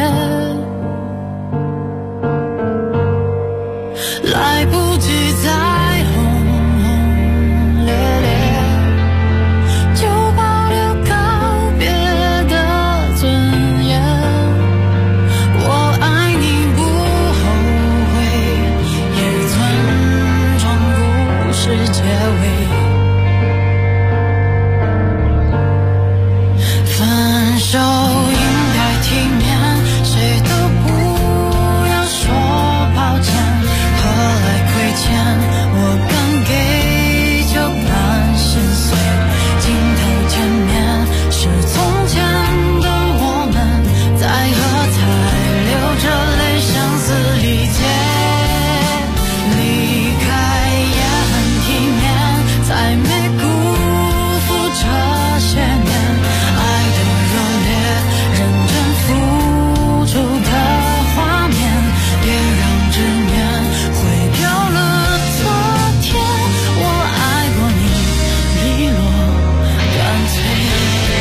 来不及再轰轰烈烈，就保留告别的尊严。我爱你不后悔，也尊重故事结尾。分手应该体面，谁都不要说抱歉，何来亏欠，我敢给就敢心碎。镜头前面是从前的我们，在喝彩流着泪相思理解。离开也很体面，才没辜负这些年爱的热烈，认真付出的画面，别让执念毁掉了昨天。我爱过你，利落干脆。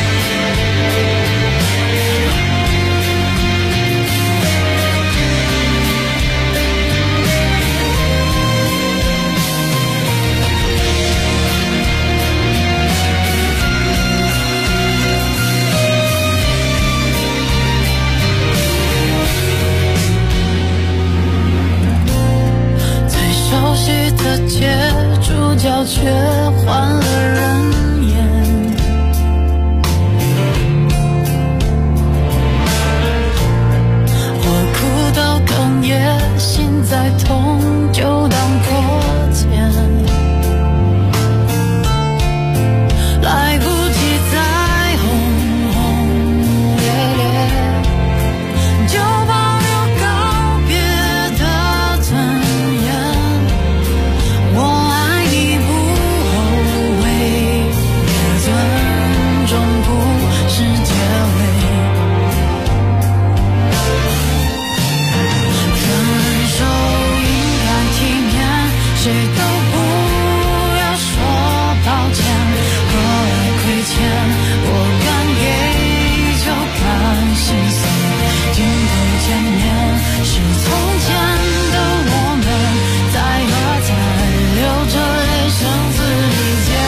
最熟悉的街，主角却换了人演。我哭到哽咽，心再痛就当破茧。来不及再轰轰烈烈，就保留告别的尊严。我爱你不后悔，也尊重故事结尾。分手应该体面，谁都不要说抱歉，何来亏欠，我敢给就敢心碎。镜头前面是从前的我们，在喝彩流着泪声嘶力竭。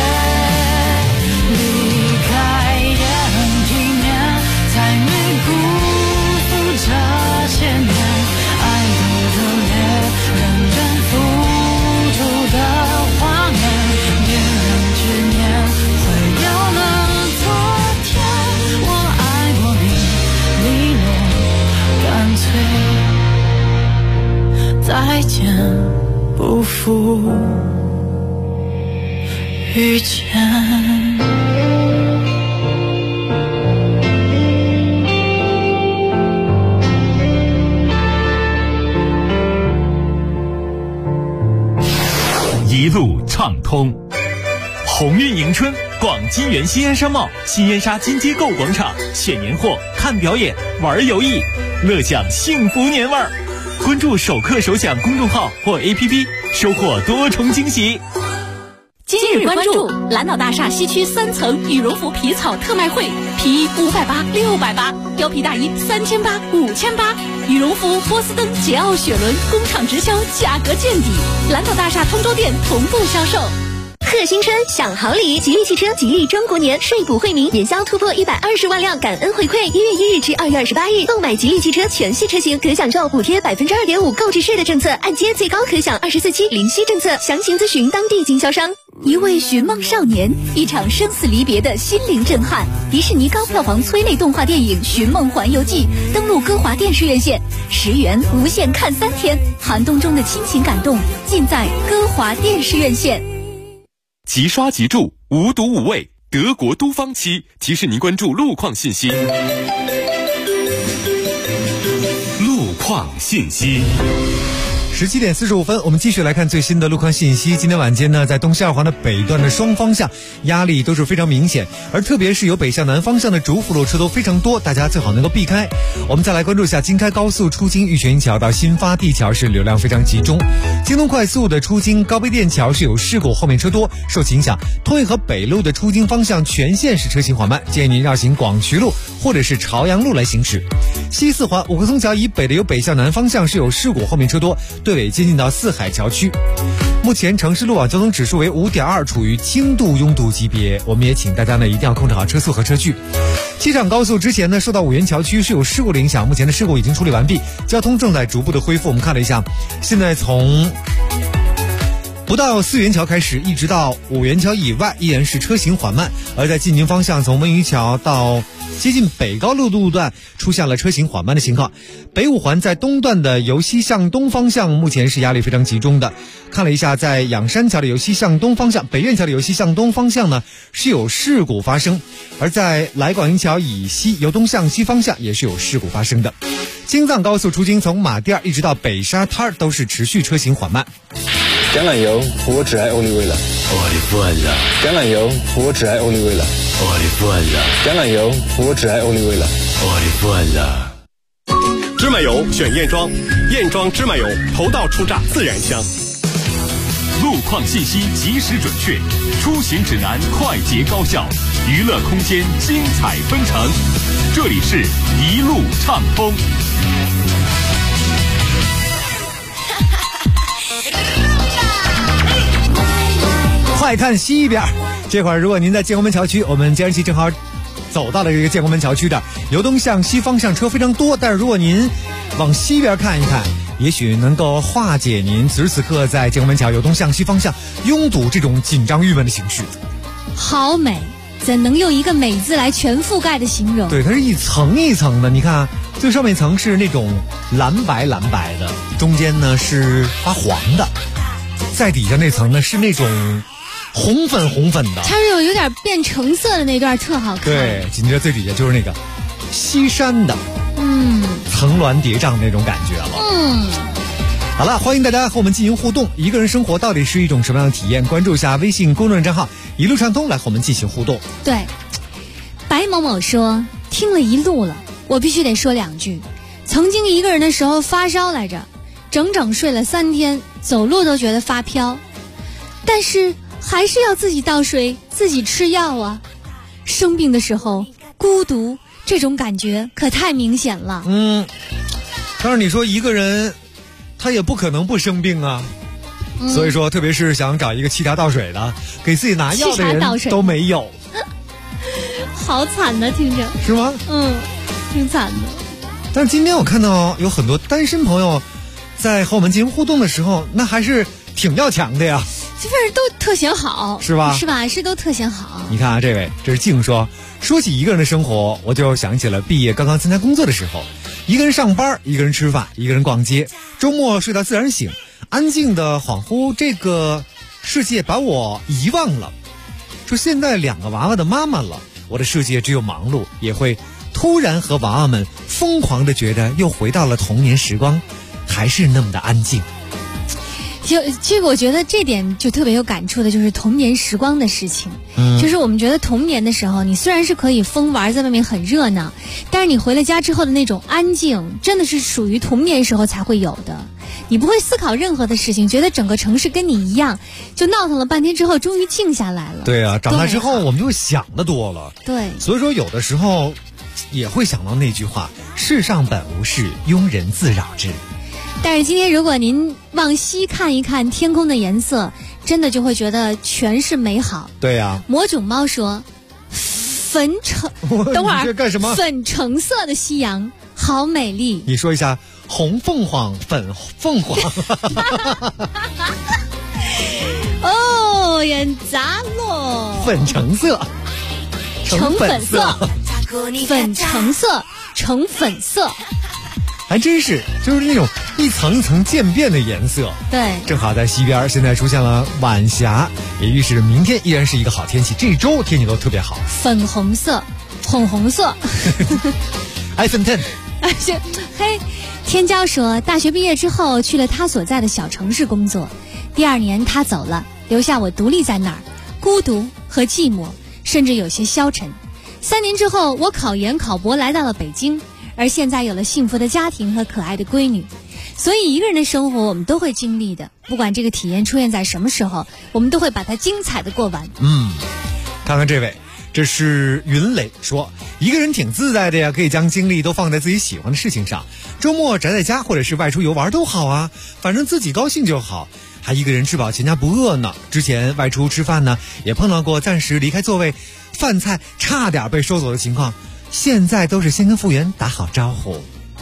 离开也很体面，才没辜负这些年爱的热烈，认真付出的画面，别让执念毁掉了昨天。我爱过你，利落干脆，再见不负遇见。 一路畅通，鸿运迎春，逛金源西安商贸、新燕莎金街购物广场，选年货、看表演、玩游艺，乐享幸福年味儿。关注“首客首享”公众号或 APP， 收获多重惊喜。 今日关注蓝岛大厦西区3层羽绒服皮草特卖会，皮衣580、680，貂皮大衣3800、5800，羽绒服波司登、捷奥、雪伦工厂直销，价格见底。蓝岛大厦通州店同步销售。 贺新春享好礼，吉利汽车吉利中国年税补惠民，年销突破120万辆感恩回馈。1月1日至2月28日，购买吉利汽车全系车型可享受补贴2.5%购置税的政策，按揭最高可享24期零息政策。详情咨询当地经销商。 一位寻梦少年，一场生死离别的心灵震撼。迪士尼高票房催泪动画电影《寻梦环游记》登陆歌华电视院线，10元无限看3天，寒冬中的亲情感动尽在歌华电视院线。 即刷即住，无毒无味，德国都芳漆提示您关注路况信息。路况信息。 17点45分，我们继续来看最新的路况信息。今天晚间呢，在东西二环的北段的双方向压力都是非常明显，而特别是有北向南方向的主辅路车都非常多，大家最好能够避开。我们再来关注一下京开高速出京玉泉桥到新发地桥是流量非常集中。京东快速的出京高碑店桥是有事故，后面车多，受其影响，通惠河北路的出京方向全线是车行缓慢，建议您绕行广渠路或者是朝阳路来行驶。西四环五棵松桥以北的有北向南方向是有事故，后面车多，对尾接近到四海桥区。目前城市路网交通指数为5.2，处于轻度拥堵级别。我们也请大家呢一定要控制好车速和车距。机场高速之前呢受到五元桥区是有事故的影响，目前的事故已经处理完毕，交通正在逐步的恢复。我们看了一下，现在从不到4元桥开始，一直到5元桥以外依然是车行缓慢，而在进京方向从温榆桥到接近北高路路段出现了车行缓慢的情况。北五环在东段的由西向东方向目前是压力非常集中的。看了一下，在仰山桥的由西向东方向，北苑桥的由西向东方向呢是有事故发生，而在来广营桥以西由东向西方向也是有事故发生的。京藏高速出京从马甸一直到北沙滩都是持续车行缓慢。 橄榄油，我只爱欧丽味了。我的父了。橄榄油，我只爱欧丽味了。我的父了。橄榄油，我只爱欧丽味了。我的父了。 芝麻油选燕庄，燕庄芝麻油头道出榨自然香。 路况信息及时准确，出行指南快捷高效，娱乐空间精彩纷呈。这里是一路畅通。 快看西边，这会儿如果您在建国门桥区，我们监视器正好走到了这个建国门桥区的由东向西方向车非常多，但是如果您往西边看一看，也许能够化解您此时此刻在建国门桥由东向西方向拥堵这种紧张郁闷的情绪。 好美，怎能用一个美字来全覆盖的形容？ 对，它是一层一层的，你看最上面一层是那种蓝白蓝白的，中间呢是发黄的，在底下那层呢是那种红粉红粉的， 它是有点变橙色的那段特好看。 对，紧接着最底下就是那个西山的，层峦叠嶂那种感觉了。好了，欢迎大家和我们进行互动。一个人生活到底是一种什么样的体验？关注一下微信公众账号一路畅通，来和我们进行互动。 对，白某某说听了一路了，我必须得说2句。曾经一个人的时候发烧来着，整整睡了3天，走路都觉得发飘，但是还是要自己倒水，自己吃药啊。生病的时候孤独这种感觉可太明显了。 但是你说一个人他也不可能不生病啊，所以说特别是想找一个沏茶倒水的给自己拿药的人都没有。 好惨的，听着是吗？ 挺惨的。 但是今天我看到有很多单身朋友在和我们进行互动的时候，那还是挺要强的呀， 这份都特显好， 是吧？ 是吧？是都特显好。 你看啊，这是静说起一个人的生活，我就想起了毕业刚刚参加工作的时候，一个人上班，一个人吃饭，一个人逛街，周末睡到自然醒，安静的恍惚这个世界把我遗忘了。说现在2个娃娃的妈妈了，我的世界只有忙碌，也会突然和娃娃们疯狂的觉得又回到了童年时光，还是那么的安静。 这个我觉得这点就特别有感触的，就是童年时光的事情。就是我们觉得童年的时候，你虽然是可以疯玩，在外面很热闹，但是你回了家之后的那种安静，真的是属于童年时候才会有的。 你不会思考任何的事情，觉得整个城市跟你一样，就闹腾了半天之后终于静下来了。 对啊，长大之后我们就会想得多了。 对， 所以说有的时候也会想到那句话，世上本无事，庸人自扰之。 但是今天如果您往西看一看天空的颜色，真的就会觉得全是美好。 对呀、 魔种猫说粉橙等会儿你这干什么？ 粉橙色的夕阳好美丽。 你说一下红凤凰粉凤凰哦，眼杂咯， 粉橙色橙粉色，粉橙色橙粉色， 还真是就是那种一层一层渐变的颜色。 对， 正好在西边现在出现了晚霞，也预示明天依然是一个好天气，这周天气都特别好。 粉红色红红色 iPhone 10 嘿，天骄说大学毕业之后去了他所在的小城市工作，第2年他走了，留下我独立在那儿，孤独和寂寞，甚至有些消沉。3年之后我考研考博来到了北京，而现在有了幸福的家庭和可爱的闺女。所以一个人的生活我们都会经历的，不管这个体验出现在什么时候，我们都会把它精彩的过完。 看看这位，这是云磊说，一个人挺自在的呀，可以将精力都放在自己喜欢的事情上，周末宅在家或者是外出游玩都好啊，反正自己高兴就好，还一个人吃饱全家不饿呢。之前外出吃饭呢，也碰到过暂时离开座位，饭菜差点被收走的情况，现在都是先跟服务员打好招呼。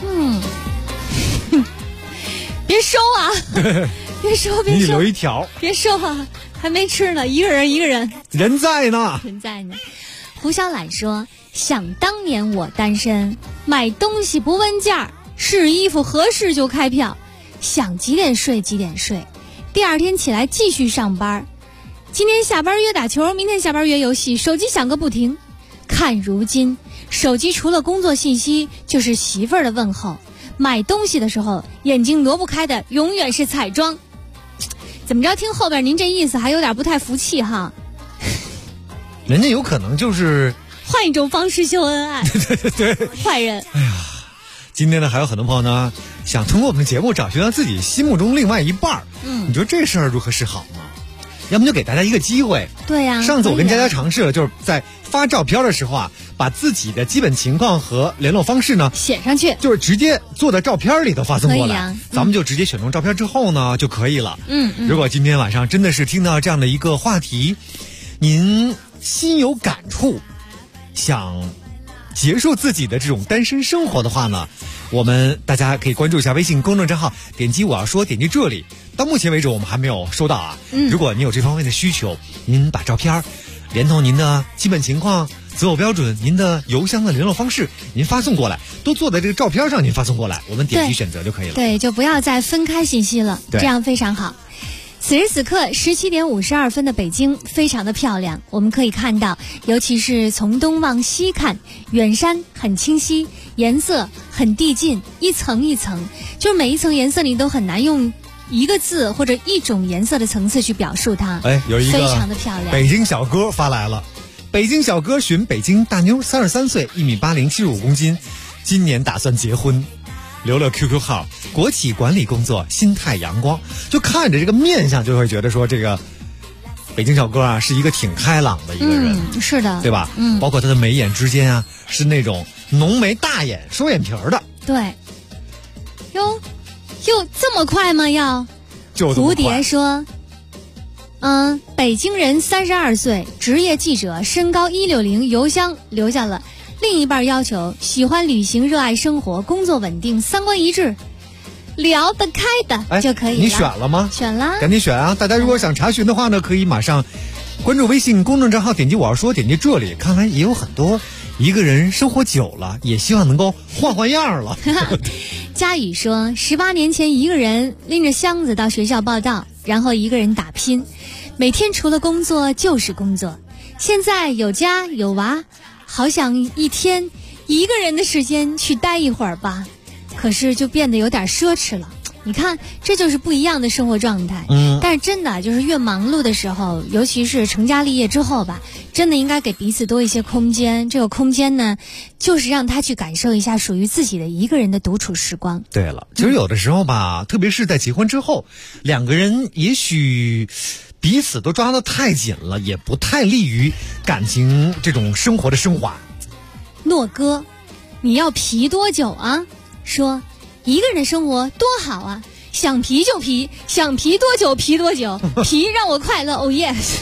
别收啊别收别收， 你留一条， 别收啊，还没吃呢，一个人人在呢。 胡小懒说，想当年我单身，买东西不问价，试衣服合适就开票，想几点睡几点睡，第2天起来继续上班。今天下班约打球，明天下班约游戏，手机响个不停。看如今手机除了工作信息就是媳妇儿的问候，买东西的时候眼睛挪不开的永远是彩妆。怎么着，听后边您这意思还有点不太服气哈。 人家有可能就是换一种方式秀恩爱。 对， 坏人。 哎呀，今天呢还有很多朋友呢想通过我们的节目找寻到自己心目中另外一半。你说这事儿如何是好呢？要么就给大家一个机会。 对呀， 上次我跟佳佳尝试了，就是在发照片的时候啊，把自己的基本情况和联络方式呢写上去， 就是直接做在照片里头发送过来。 啊咱们就直接选中照片之后呢就可以了。如果今天晚上真的是听到这样的一个话题，您心有感触，想结束自己的这种单身生活的话呢，我们大家可以关注一下微信公众账号，点击我要说，点击这里。到目前为止我们还没有收到啊。如果您有这方面的需求，您把照片连同您的基本情况、择偶标准、您的邮箱的联络方式，您发送过来，都做在这个照片上，您发送过来，我们点击选择就可以了。 对，就不要再分开信息了，这样非常好。此时此刻17点52分的北京非常的漂亮，我们可以看到，尤其是从东往西看，远山很清晰，颜色很递进，一层一层，就是每一层颜色你都很难用一个字或者一种颜色的层次去表述它。 有一个非常的漂亮。 北京小哥发来了，北京小哥寻北京大妞，33岁，1米80，75公斤，今年打算结婚，留了 QQ 号，国企管理工作，心态阳光。就看着这个面相就会觉得说，这个北京小哥啊是一个挺开朗的一个人。 是的， 对吧？包括他的眉眼之间啊是那种浓眉大眼收眼皮的。 对，哟这么快吗？ 就这么快。 蝴蝶说，北京人，32岁，职业记者，身高160，邮箱留下了。另一半要求喜欢旅行，热爱生活，工作稳定，三观一致，聊得开的就可以了。 你选了吗？ 选了， 赶紧选啊！大家如果想查询的话呢，可以马上关注微信公众账号，点击我要说，点击这里。看来也有很多一个人生活久了，也希望能够换换样了。 佳宇说，18年前一个人拎着箱子到学校报到，然后一个人打拼，每天除了工作就是工作。现在有家有娃，好想一天一个人的时间去待一会儿吧，可是就变得有点奢侈了。 你看，这就是不一样的生活状态。但是真的就是越忙碌的时候，尤其是成家立业之后吧，真的应该给彼此多一些空间。这个空间呢，就是让他去感受一下属于自己的一个人的独处时光。 对了，其实有的时候吧，特别是在结婚之后，两个人也许彼此都抓得太紧了，也不太利于感情这种生活的升华。 诺哥，你要皮多久啊？说一个人的生活多好啊，想皮就皮，想皮多久皮多久，皮让我快乐。Oh yes，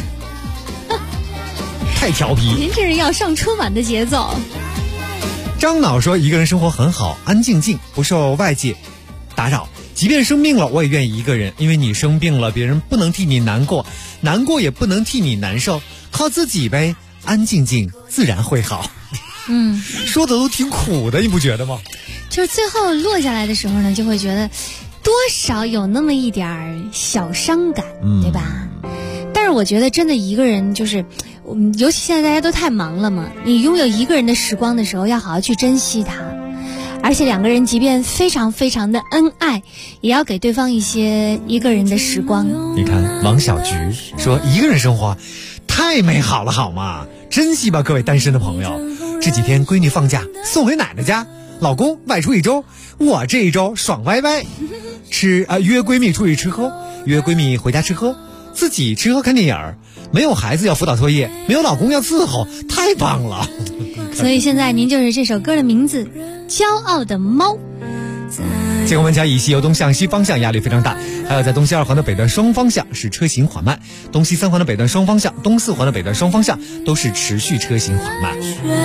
太调皮， 您这是要上春晚的节奏。 张脑说一个人生活很好，安静静，不受外界打扰，即便生病了我也愿意一个人，因为你生病了别人不能替你难过，难过也不能替你难受，靠自己呗，安静静自然会好。说的都挺苦的，你不觉得吗？ 就是最后落下来的时候呢，就会觉得多少有那么一点小伤感，对吧？但是我觉得真的一个人就是，尤其现在大家都太忙了嘛，你拥有一个人的时光的时候，要好好去珍惜它。而且两个人即便非常非常的恩爱，也要给对方一些一个人的时光。 你看王小菊说一个人生活太美好了好吗？珍惜吧各位单身的朋友。这几天闺女放假送回奶奶家，老公外出一周，我这一周爽歪歪，约闺蜜出去吃喝，约闺蜜回家吃喝，自己吃喝看电影，没有孩子要辅导作业，没有老公要伺候，太棒了。 所以现在您就是这首歌的名字，骄傲的猫。 京红门桥以西由东向西方向压力非常大，还有在东西2环的北段双方向是车行缓慢，东西3环的北段双方向，东4环的北段双方向都是持续车行缓慢。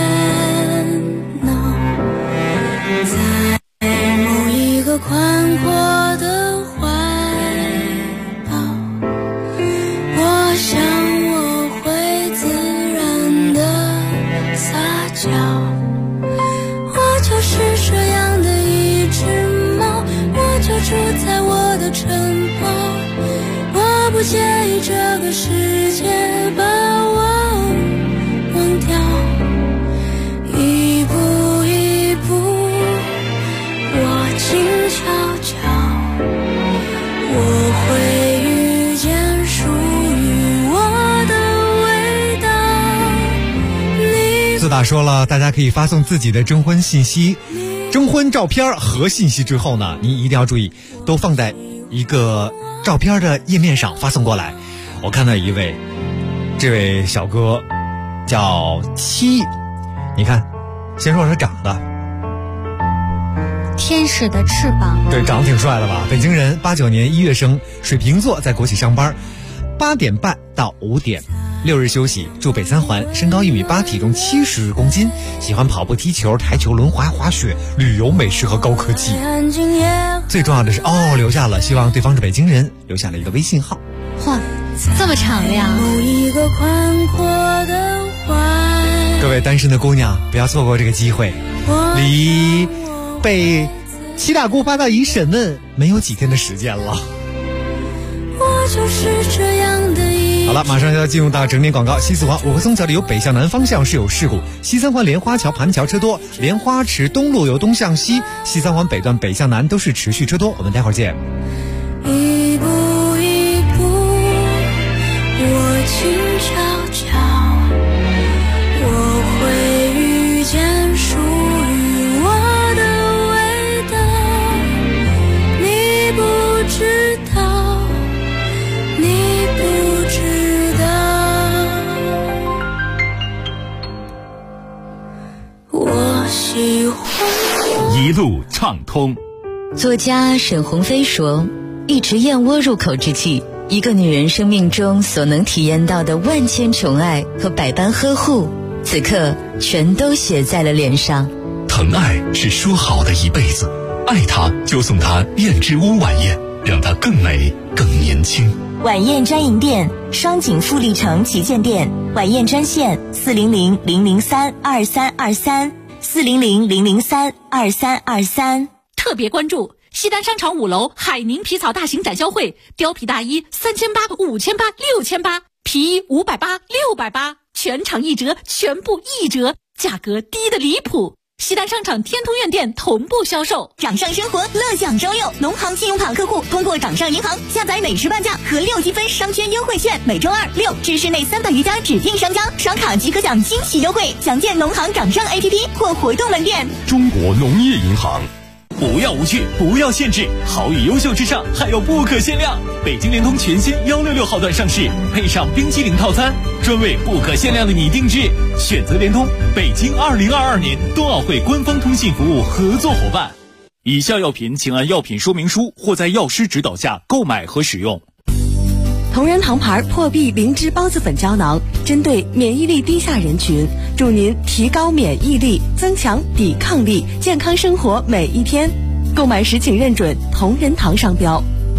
在某一个宽阔的怀抱，我想我会自然的撒娇，我就是这样的一只猫，我就住在我的城堡，我不介意这个世界把我忘掉，一步一步我静悄悄，我会遇见属于我的味道。 自打说了大家可以发送自己的征婚信息、征婚照片和信息之后呢，你一定要注意都放在一个照片的页面上发送过来。我看到一位，这位小哥叫七，你看先说是长得天使的翅膀， 对，长得挺帅的吧？北京人，89年1月生，水瓶座，在国企上班，8点半到5点，6日休息，住北3环，身高1.8米，体重70公斤，喜欢跑步、踢球、台球、轮滑、滑雪、旅游、美食和高科技。最重要的是留下了，希望对方是北京人，留下了一个微信号。 嚯，这么长的呀！ 各位单身的姑娘，不要错过这个机会，离被七大姑八大姨审问没有几天的时间了。 我就是这样的一好了，马上就要进入到整点广告。西4环五棵松桥的由北向南方向是有事故，西3环莲花桥盘桥车多，莲花池东路由东向西，西3环北段北向南都是持续车多。我们待会儿见。 一步一步我静悄悄，我会遇见属于我的味道，你不知道，你不知道，我喜欢一路畅通。 作家沈鸿飞说，一池燕窝入口之际，一个女人生命中所能体验到的万千宠爱和百般呵护，此刻全都写在了脸上。 疼爱是说好的一辈子，爱她就送她燕之屋晚宴，让她更美更年轻。 晚宴专营店，双井富力城旗舰店，晚宴专线400-003-2323，400-003-2323。 特别关注西单商场5楼海宁皮草大型展销会，貂皮大衣3800、5800、6800，皮衣580、680，全场1折，全部1折，价格低得离谱。 西单商场天通苑店同步销售。 掌上生活，乐享周六，农行信用卡客户通过掌上银行下载美食半价和6积分商圈优惠券，每周2、6至市内300余家指定商家刷卡即可享惊喜优惠。详见农行掌上 APP 或活动门店。 中国农业银行。 不要无趣，不要限制，好与优秀之上还有不可限量。北京联通全新166号段上市，配上冰淇淋套餐，专为不可限量的你定制。选择联通，北京2022年冬奥会官方通信服务合作伙伴。以下药品请按药品说明书或在药师指导下购买和使用。 同仁堂牌破壁灵芝孢子粉胶囊，针对免疫力低下人群，助您提高免疫力，增强抵抗力，健康生活每一天。购买时请认准同仁堂商标。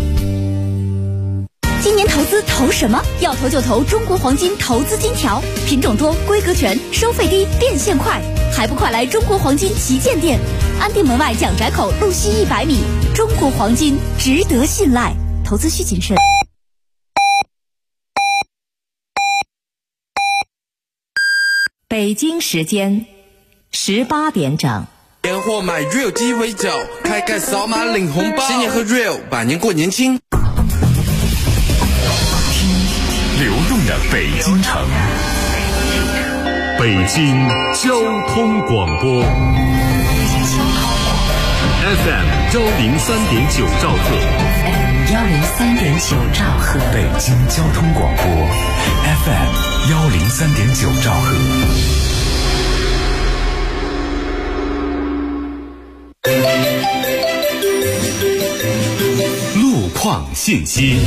今年投资投什么？要投就投中国黄金投资金条，品种多，规格全，收费低，变现快，还不快来中国黄金旗舰店，安定门外蒋宅口路西100米。中国黄金值得信赖，投资需谨慎。 北京时间18点整。 年货买 Real 鸡尾酒，开盖扫码领红包，新年和 Real 百年过年轻。 流动的北京城，北京交通广播 FM 103.9兆赫 103.9兆赫， 北京交通广播 FM 103.9兆赫。路况信息。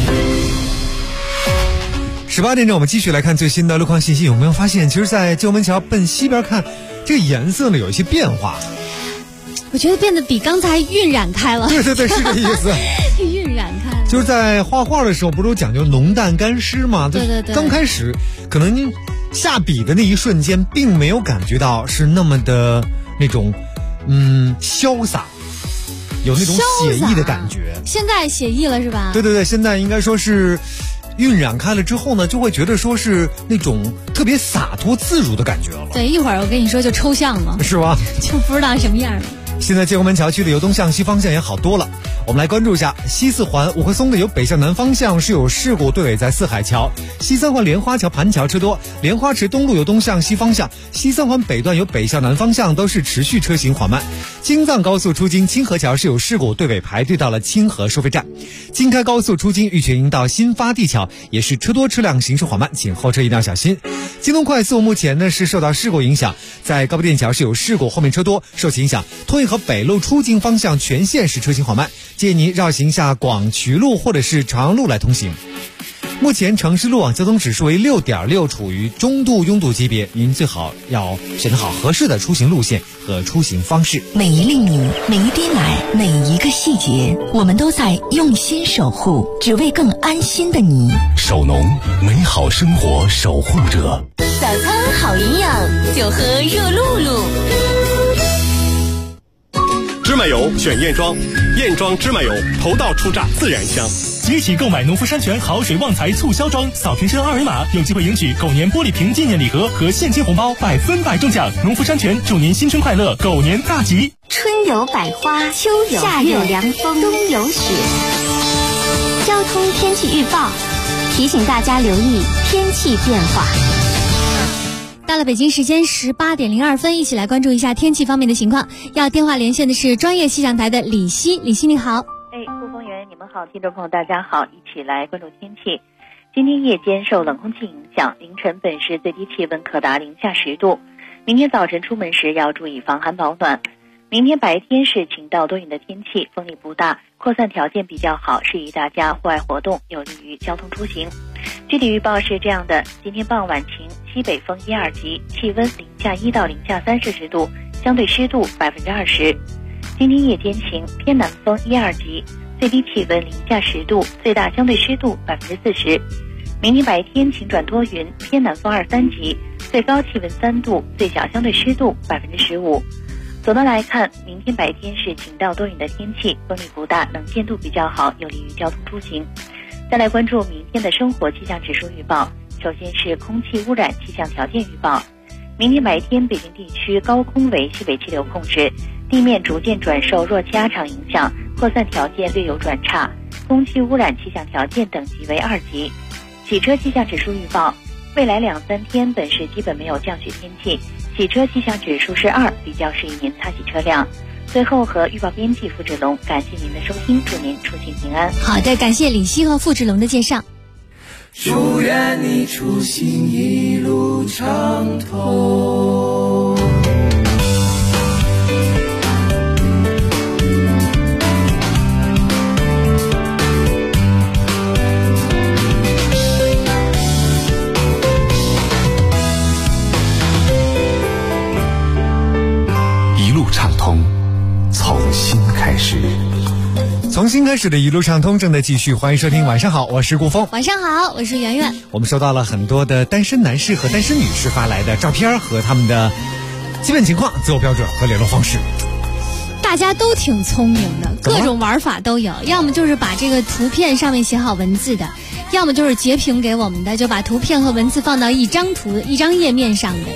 18点整，我们继续来看最新的路况信息。有没有发现，其实在旧门桥奔西边看，这个颜色呢有一些变化？ 我觉得变得比刚才晕染开了。 对对对，是这个意思。 晕染开了。 就是在画画的时候，不是有讲究浓淡干湿吗？ 对对对。 刚开始可能下笔的那一瞬间，并没有感觉到是那么的那种潇洒。有那种写意的感觉， 现在写意了是吧？ 对对对，现在应该说是晕染开了之后呢，就会觉得说是那种特别洒脱自如的感觉了。 对，一会儿我跟你说就抽象了， 是吧？ 就不知道什么样了。 现在建国门桥区的由东向西方向也好多了。我们来关注一下西四环五棵松的由北向南方向是有事故，队尾在四海桥；西三环莲花桥盘桥车多，莲花池东路由东向西方向，西三环北段由北向南方向都是持续车行缓慢。京藏高速出京清河桥是有事故，队尾排队到了清河收费站。京开高速出京玉泉营到新发地桥也是车多车辆行驶缓慢，请后车一定要小心。京东快速目前呢是受到事故影响，在高碑店桥是有事故，后面车多，受其影响，通运河北路出京方向全线是车行缓慢，建议您绕行下广渠路或者是长安路来通行。目前城市路网交通指数为6.6，处于中度拥堵级别，您最好要选择好合适的出行路线和出行方式。 每一粒米，每一滴奶，每一个细节，我们都在用心守护，只为更安心的你。 守农，美好生活守护者。 早餐好营养，就喝热露露。 芝麻油选燕庄，燕庄芝麻油头道出榨自然香。 即起购买农夫山泉好水旺财促销装，扫瓶身2维码，有机会赢取狗年玻璃瓶纪念礼盒和现金红包，100%中奖。农夫山泉祝您新春快乐，狗年大吉。 春有百花，秋有夏有凉风，冬有雪。交通天气预报提醒大家留意天气变化。 到了北京时间18点02分，一起来关注一下天气方面的情况。要电话连线的是专业气象台的李希，李希你好。 顾峰源，你们好，听众朋友大家好，一起来关注天气。今天夜间受冷空气影响，凌晨本市最低气温可达零下10度。明天早晨出门时要注意防寒保暖。明天白天是晴到多云的天气，风力不大，扩散条件比较好，适宜大家户外活动，有利于交通出行。具体预报是这样的：今天傍晚晴，西北风1、2级，气温零下1到零下3摄氏度，相对湿度20%。今天夜间晴，偏南风1、2级，最低气温零下10度，最大相对湿度40%。明天白天晴转多云，偏南风2、3级，最高气温3度，最小相对湿度15%。总的来看，明天白天是晴到多云的天气，风力不大，能见度比较好，有利于交通出行。再来关注明天的生活气象指数预报。首先是空气污染气象条件预报。 明天白天北京地区高空为西北气流控制，地面逐渐转受弱气压场影响，扩散条件略有转差，空气污染气象条件等级为2级。洗车气象指数预报，未来2-3天本市基本没有降雪天气，洗车气象指数是2，比较适宜您擦洗车辆。最后和预报编辑付志龙，感谢您的收听，祝您出行平安。 好的，感谢李希和付志龙的介绍。 祝愿你出行一路畅通。 一路畅通，从新开始。 从新开始的一路畅通正在继续，欢迎收听。晚上好，我是顾峰。 晚上好，我是圆圆。 我们收到了很多的单身男士和单身女士发来的照片和他们的基本情况、择偶标准和联络方式。 大家都挺聪明的，各种玩法都有，要么就是把这个图片上面写好文字的，要么就是截屏给我们的，就把图片和文字放到一张页面上的。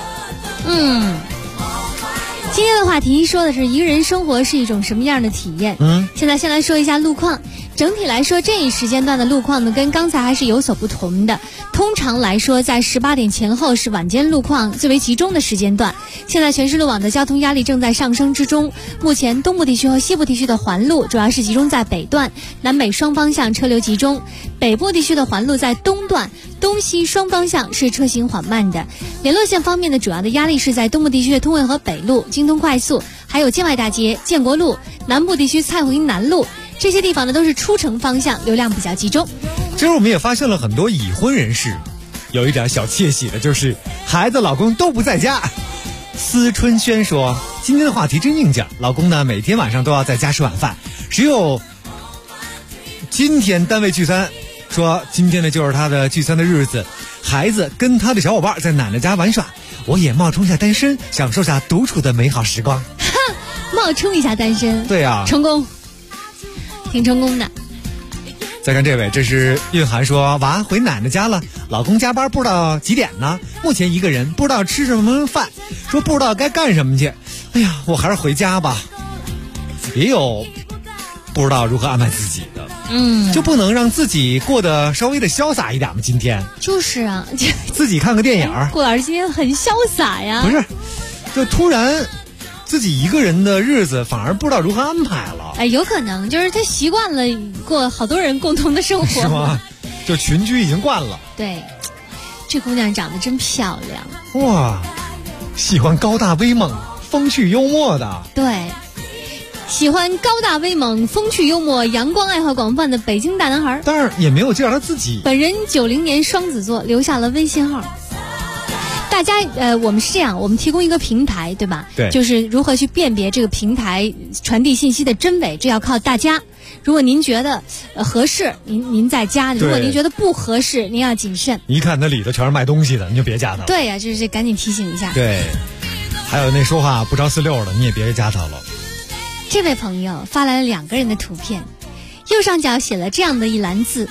今天的话题说的是一个人生活是一种什么样的体验。现在先来说一下路况。整体来说，这一时间段的路况呢，跟刚才还是有所不同的。通常来说，在18点前后是晚间路况最为集中的时间段。现在全市路网的交通压力正在上升之中。目前东部地区和西部地区的环路主要是集中在北段，南北双方向车流集中。北部地区的环路在东段，东西双方向是车行缓慢的。联络线方面的主要的压力是在东部地区的通渭河北路、京通快速，还有建外大街、建国路，南部地区蔡胡营南路。这些地方呢都是出城方向流量比较集中。 其实我们也发现了很多已婚人士有一点小窃喜的，就是孩子老公都不在家。思春轩说，今天的话题真应景，老公呢每天晚上都要在家吃晚饭，只有今天单位聚餐，说今天呢就是他的聚餐的日子，孩子跟他的小伙伴在奶奶家玩耍，我也冒充一下单身，享受下独处的美好时光。 冒充一下单身， 对啊， 成功，挺成功的。 再看这位，这是蕴含说，娃回奶奶家了，老公加班不知道几点呢，目前一个人不知道吃什么饭，说不知道该干什么去，哎呀，我还是回家吧。也有不知道如何安排自己的，就不能让自己过得稍微的潇洒一点吗？今天就是啊， 自己看个电影。 顾老师今天很潇洒呀。 不是，就突然自己一个人的日子反而不知道如何安排了。 哎，有可能就是他习惯了过好多人共同的生活， 是吗？就群居已经惯了。 对，这姑娘长得真漂亮。 哇，喜欢高大威猛、风趣幽默的。 对，喜欢高大威猛、风趣幽默、阳光爱好广泛的北京大男孩。 但是也没有介绍他自己。 本人90年双子座，留下了微信号。大家我们是这样，我们提供一个平台，对吧？ 对， 就是如何去辨别这个平台传递信息的真伪，这要靠大家。如果您觉得合适，您再加；如果您觉得不合适，您要谨慎。 一看那里头全是卖东西的，你就别加他了。 对呀，就是赶紧提醒一下。 对，还有那说话不着四六的，你也别加他了。 这位朋友发来了2个人的图片，右上角写了这样的一栏字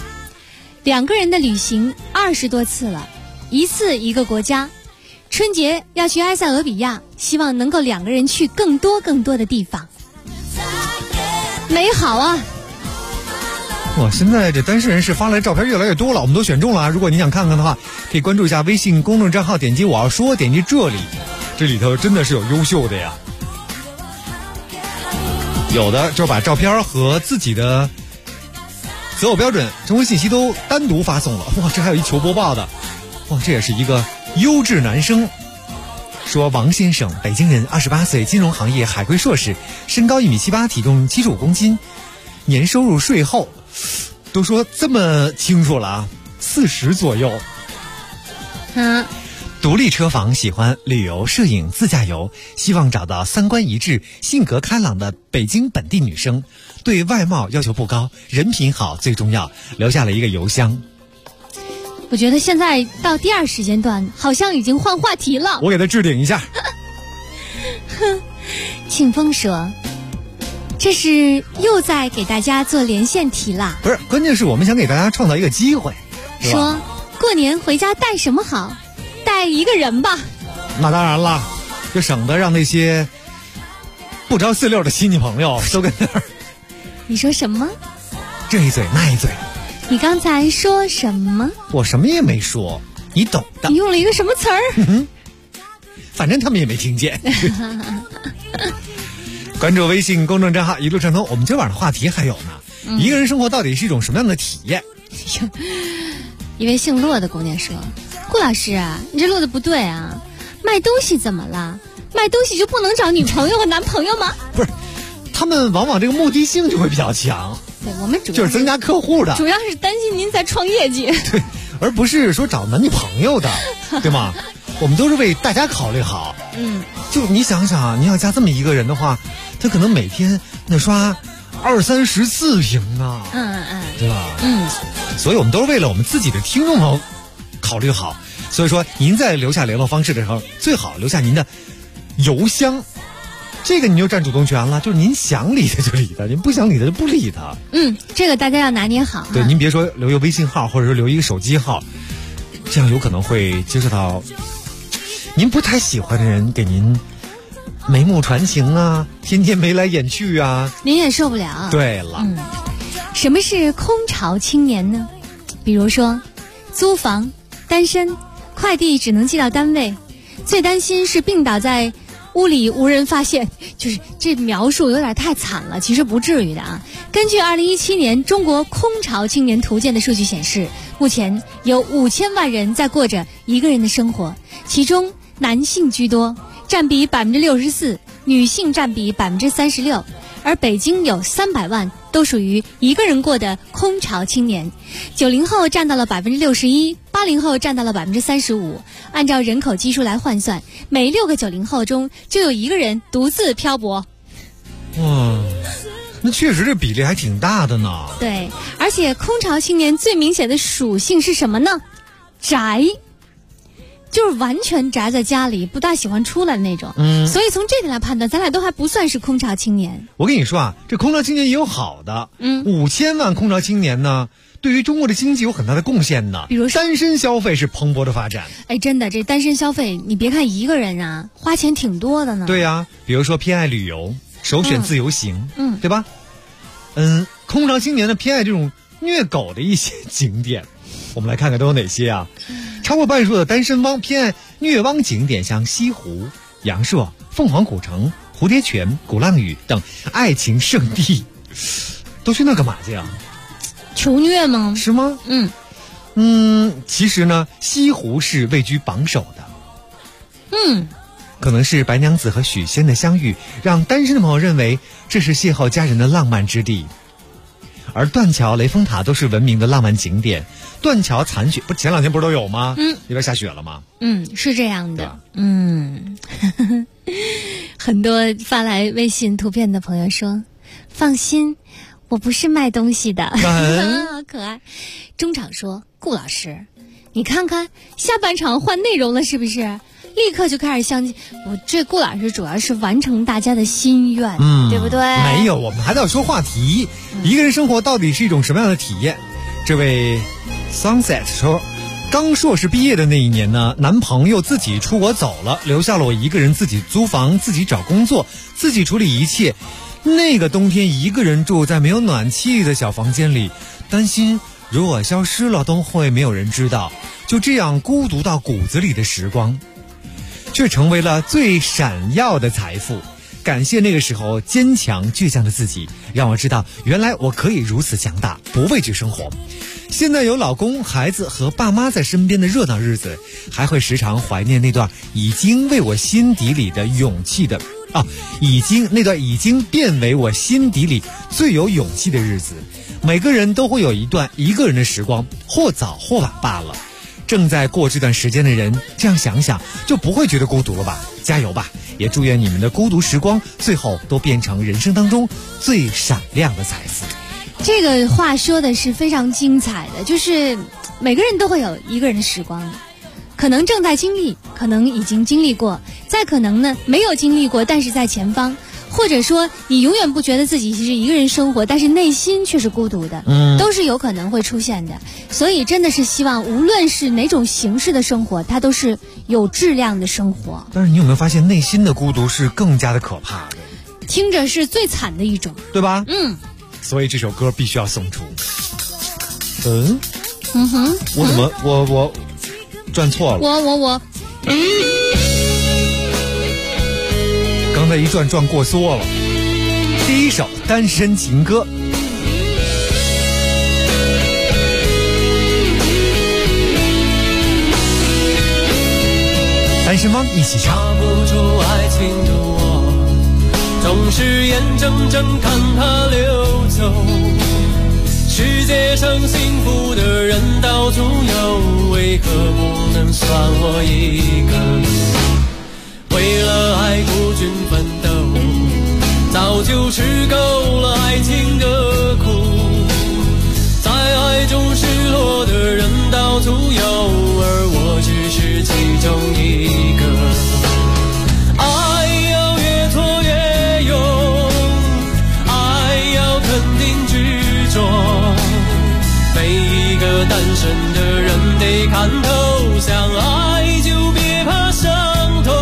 ：2个人的旅行20多次了，一次一个国家。春节要去埃塞俄比亚，希望能够2个人去更多的地方。美好啊！ 哇，现在这单身人士发来的照片越来越多了，我们都选中了啊！如果你想看看的话，可以关注一下微信公众账号，点击我要说，点击这里，这里头真的是有优秀的呀。有的就把照片和自己的择偶标准、征婚信息都单独发送了。哇，这还有一求播报的，哇，这也是一个优质男生。说王先生，北京人，28岁，金融行业海归硕士，身高1.78米，体重75公斤，年收入税后，都说这么清楚了啊，40左右。独立车房，喜欢旅游、摄影、自驾游，希望找到3观一致、性格开朗的北京本地女生，对外貌要求不高，人品好最重要。留下了一个邮箱。 我觉得现在到第2时间段，好像已经换话题了。 我给他置顶一下。 庆丰说，这是又在给大家做连线题啦。 不是，关键是我们想给大家创造一个机会。 说过年回家带什么好？带一个人吧。 那当然了，就省得让那些不着四六的亲戚朋友都跟那儿。 你说什么？ 这一嘴那一嘴。 你刚才说什么？ 我什么也没说，你懂的。 你用了一个什么词儿？ 反正他们也没听见。关注微信公众账号一路畅通，我们今晚的话题还有呢。一个人生活到底是一种什么样的体验？ 一位姓骆的姑娘说：“顾老师啊，你这录的不对啊！卖东西怎么了？卖东西就不能找女朋友和男朋友吗？” 不是，他们往往这个目的性就会比较强。 对，我们主要就是增加客户的， 主要是担心您在创业绩。 对，而不是说找男女朋友的，对吗？我们都是为大家考虑好。就你想想，你要加这么一个人的话，他可能每天那刷20-30次屏啊，对吧？所以我们都是为了我们自己的听众们考虑好。所以说，您在留下联络方式的时候，最好留下您的邮箱，这个你就占主动权了。就是您想理他就理他，您不想理他就不理他。 这个大家要拿捏好。 对，您别说留一个微信号，或者说留一个手机号，这样有可能会接触到您不太喜欢的人给您眉目传情啊，天天眉来眼去啊， 您也受不了。 对了， 什么是空巢青年呢？比如说，租房、单身、快递只能寄到单位，最担心是病倒在屋里无人发现。就是这描述有点太惨了，其实不至于的啊。根据2017年中国空巢青年图鉴的数据显示，目前有5000万人在过着一个人的生活，其中男性居多，占比64%，女性占比36%，而北京有300万都属于一个人过的空巢青年，90后占到了61%，80后占到了35%。按照人口基数来换算，每6个90后中就有一个人独自漂泊。 哇，那确实这比例还挺大的呢。 对，而且空巢青年最明显的属性是什么呢？宅。就是完全宅在家里，不大喜欢出来的那种。所以从这点来判断，咱俩都还不算是空巢青年。 我跟你说啊，这空巢青年也有好的。5000万空巢青年呢，对于中国的经济有很大的贡献的。 比如说， 单身消费是蓬勃的发展。 哎，真的，这单身消费，你别看一个人啊，花钱挺多的呢。 对呀，比如说偏爱旅游，首选自由行，对吧？空巢青年呢偏爱这种虐狗的一些景点。我们来看看都有哪些啊？超过半数的单身汪偏爱虐汪景点，像西湖、阳朔、凤凰古城、蝴蝶泉、鼓浪屿等爱情圣地，都去那干嘛去啊？ 求虐吗？ 是吗？其实呢，西湖是位居榜首的。可能是白娘子和许仙的相遇，让单身的朋友认为这是邂逅佳人的浪漫之地。而断桥、雷峰塔都是闻名的浪漫景点。断桥残雪，不前2天不是都有吗？那边下雪了吗？ 是这样的。很多发来微信图片的朋友说，放心，我不是卖东西的。好可爱。中场说，顾老师，你看看下半场换内容了是不是？立刻就开始相亲。我这顾老师主要是完成大家的心愿，对不对？ 没有，我们还得要说话题。一个人生活到底是一种什么样的体验？这位 Sunset 说，刚硕士毕业的那一年呢，男朋友自己出国走了，留下了我一个人自己租房，自己找工作，自己处理一切。那个冬天一个人住在没有暖气的小房间里，担心如果消失了都会没有人知道。就这样孤独到骨子里的时光，却成为了最闪耀的财富。感谢那个时候坚强倔强的自己，让我知道原来我可以如此强大，不畏惧生活。现在有老公、孩子和爸妈在身边的热闹日子，还会时常怀念那段已经为我心底里的勇气的那段已经变为我心底里最有勇气的日子。每个人都会有一段一个人的时光，或早或晚罢了。正在过这段时间的人，这样想想就不会觉得孤独了吧？加油吧！也祝愿你们的孤独时光最后都变成人生当中最闪亮的财富。 这个话说的是非常精彩的，就是每个人都会有一个人的时光，可能正在经历，可能已经经历过，再可能呢没有经历过，但是在前方， 或者说你永远不觉得自己是一个人生活，但是内心却是孤独的，都是有可能会出现的。所以真的是希望无论是哪种形式的生活，它都是有质量的生活。 但是你有没有发现，内心的孤独是更加的可怕的， 听着是最惨的一种， 对吧？所以这首歌必须要送出。我怎么我转错了？ 我刚才一转过缩了。第一首《单身情歌》。单身汪一起唱。 抓不住爱情的我，总是眼睁睁看它流走。世界上幸福的人到处有，为何不能算我一个？为了爱孤军奋斗，早就吃够了爱情的苦。在爱中失落的人到处有，而我只是其中一个。爱要越挫越勇，爱要肯定执着。每一个单身的人得看透，相爱就别怕伤痛。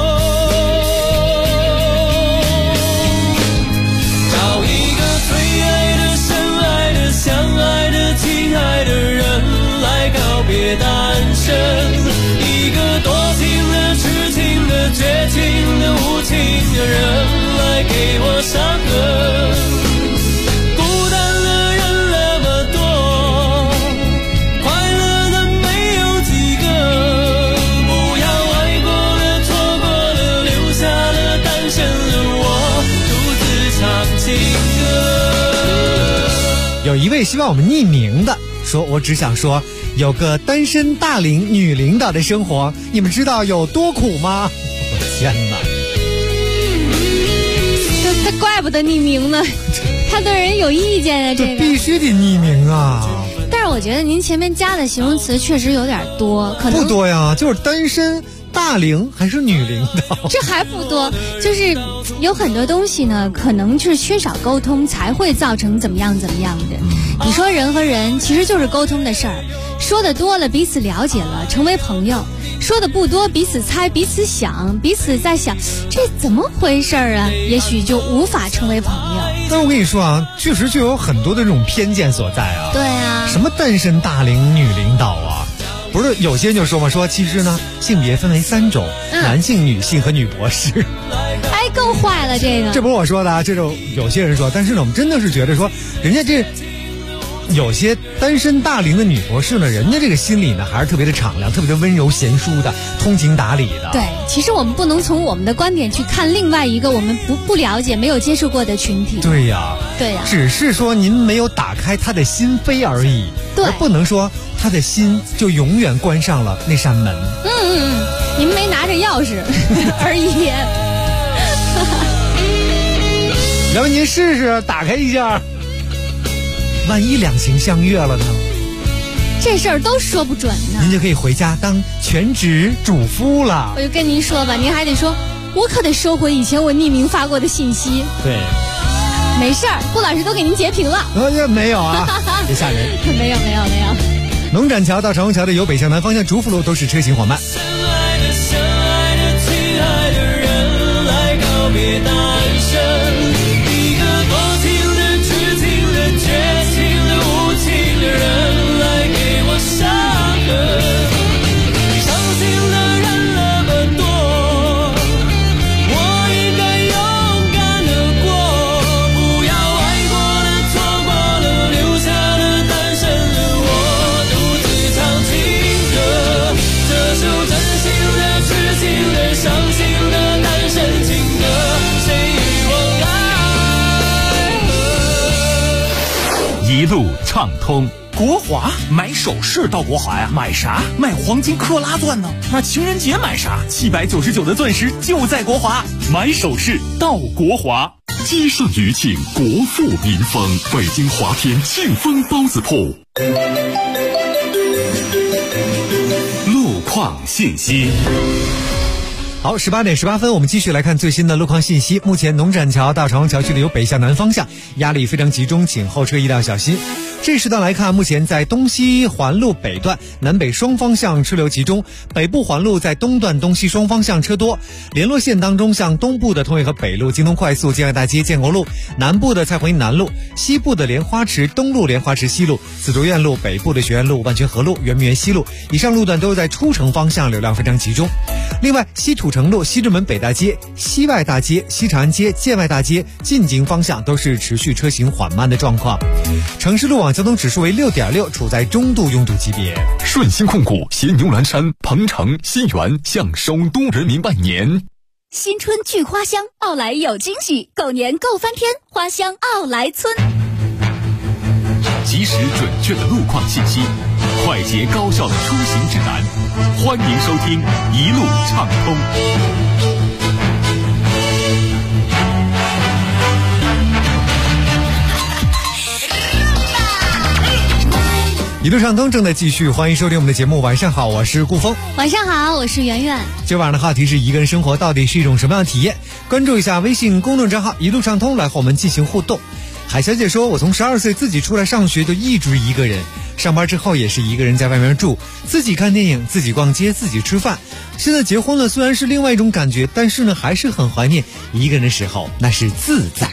找一个最爱的、深爱的、相爱的、亲爱的人来告别单身。一个多情的、痴情的、绝情的、无情的人来给我伤痕。 有一位希望我们匿名的说，我只想说有个单身大龄女领导的生活，你们知道有多苦吗？我的天哪， 他怪不得匿名呢，他对人有意见啊，这个必须得匿名啊。 但是我觉得您前面加的形容词确实有点多，可能不多呀，就是单身大龄还是女领导， 这还不多，就是有很多东西呢，可能就是缺少沟通才会造成怎么样的。你说人和人其实就是沟通的事儿，说的多了彼此了解了成为朋友，说的不多彼此猜彼此想，彼此在想这怎么回事啊，也许就无法成为朋友。 但我跟你说啊，确实就有很多的这种偏见所在啊。 对啊， 什么单身大龄女领导啊，不是有些人就说嘛，说其实呢性别分为3种，男性、女性和女博士。 哎，更坏了这个。 这不是我说的啊，这种有些人说，但是呢我们真的是觉得说，人家这有些单身大龄的女博士呢，人家这个心里呢还是特别的敞亮，特别的温柔贤淑的，通情达理的。 对，其实我们不能从我们的观点去看另外一个我们不了解、没有接触过的群体。 对呀， 对呀， 只是说您没有打开他的心扉而已，而不能说他的心就永远关上了那扇门。 您没拿着钥匙而已。 要不您试试打开一下，万一两情相悦了呢？ 这事儿都说不准呢。 您就可以回家当全职主夫了。 我就跟您说吧，您还得说，我可得收回以前我匿名发过的信息。 对， 没事儿，顾老师都给您截屏了。 没有啊，别吓人。 没有。 农展桥到长虹桥的由北向南方向主辅路都是车行缓慢。 深爱的、相爱的、亲爱的人来告别单身。一个多情的、痴情的、绝情的、无情的人来给我伤痕。伤心的人那么多，我应该勇敢地过，不要爱过了、错过了、留下了单身的我，独自唱情歌。这首真心的、痴情的、伤心的单身情歌，谁与我爱？ 一路畅通。 国华买首饰到国华呀，买啥？买黄金克拉钻呢？那情人节买啥？799的钻石就在国华，买首饰到国华。 积善余庆，国富民丰。北京华天庆丰包子铺。路况信息。 好，18点18分，我们继续来看最新的路况信息。目前农展桥到长虹桥区的由北向南方向压力非常集中，请后车一定要小心。这时段来看，目前在东西环路北段南北双方向车流集中，北部环路在东段东西双方向车多。联络线当中，向东部的通惠河北路、京东快速、建外大街、建国路，南部的蔡回南路，西部的莲花池东路、莲花池西路、紫竹院路，北部的学院路、万泉河路、圆明园西路，以上路段都在出城方向流量非常集中。另外，西土城路、西直门北大街、西外大街、西长安街、建外大街进京方向都是持续车行缓慢的状况。城市路网交通指数为6.6，处在中度拥堵级别。 顺鑫控股携牛栏山、鹏城、新源向首都人民拜年。 新春聚花香，奥莱有惊喜，狗年够翻天，花香奥莱村。 及时准确的路况信息，快捷高效的出行指南，欢迎收听一路畅通。 一路畅通正在继续，欢迎收听我们的节目。晚上好，我是顾峰。 晚上好，我是圆圆。 今晚的话题是一个人生活到底是一种什么样的体验？关注一下微信公众账号一路畅通，来和我们进行互动。海小姐说，我从12岁自己出来上学就一直一个人，上班之后也是一个人在外面住，自己看电影，自己逛街，自己吃饭。现在结婚了，虽然是另外一种感觉，但是呢还是很怀念一个人的时候，那是自在。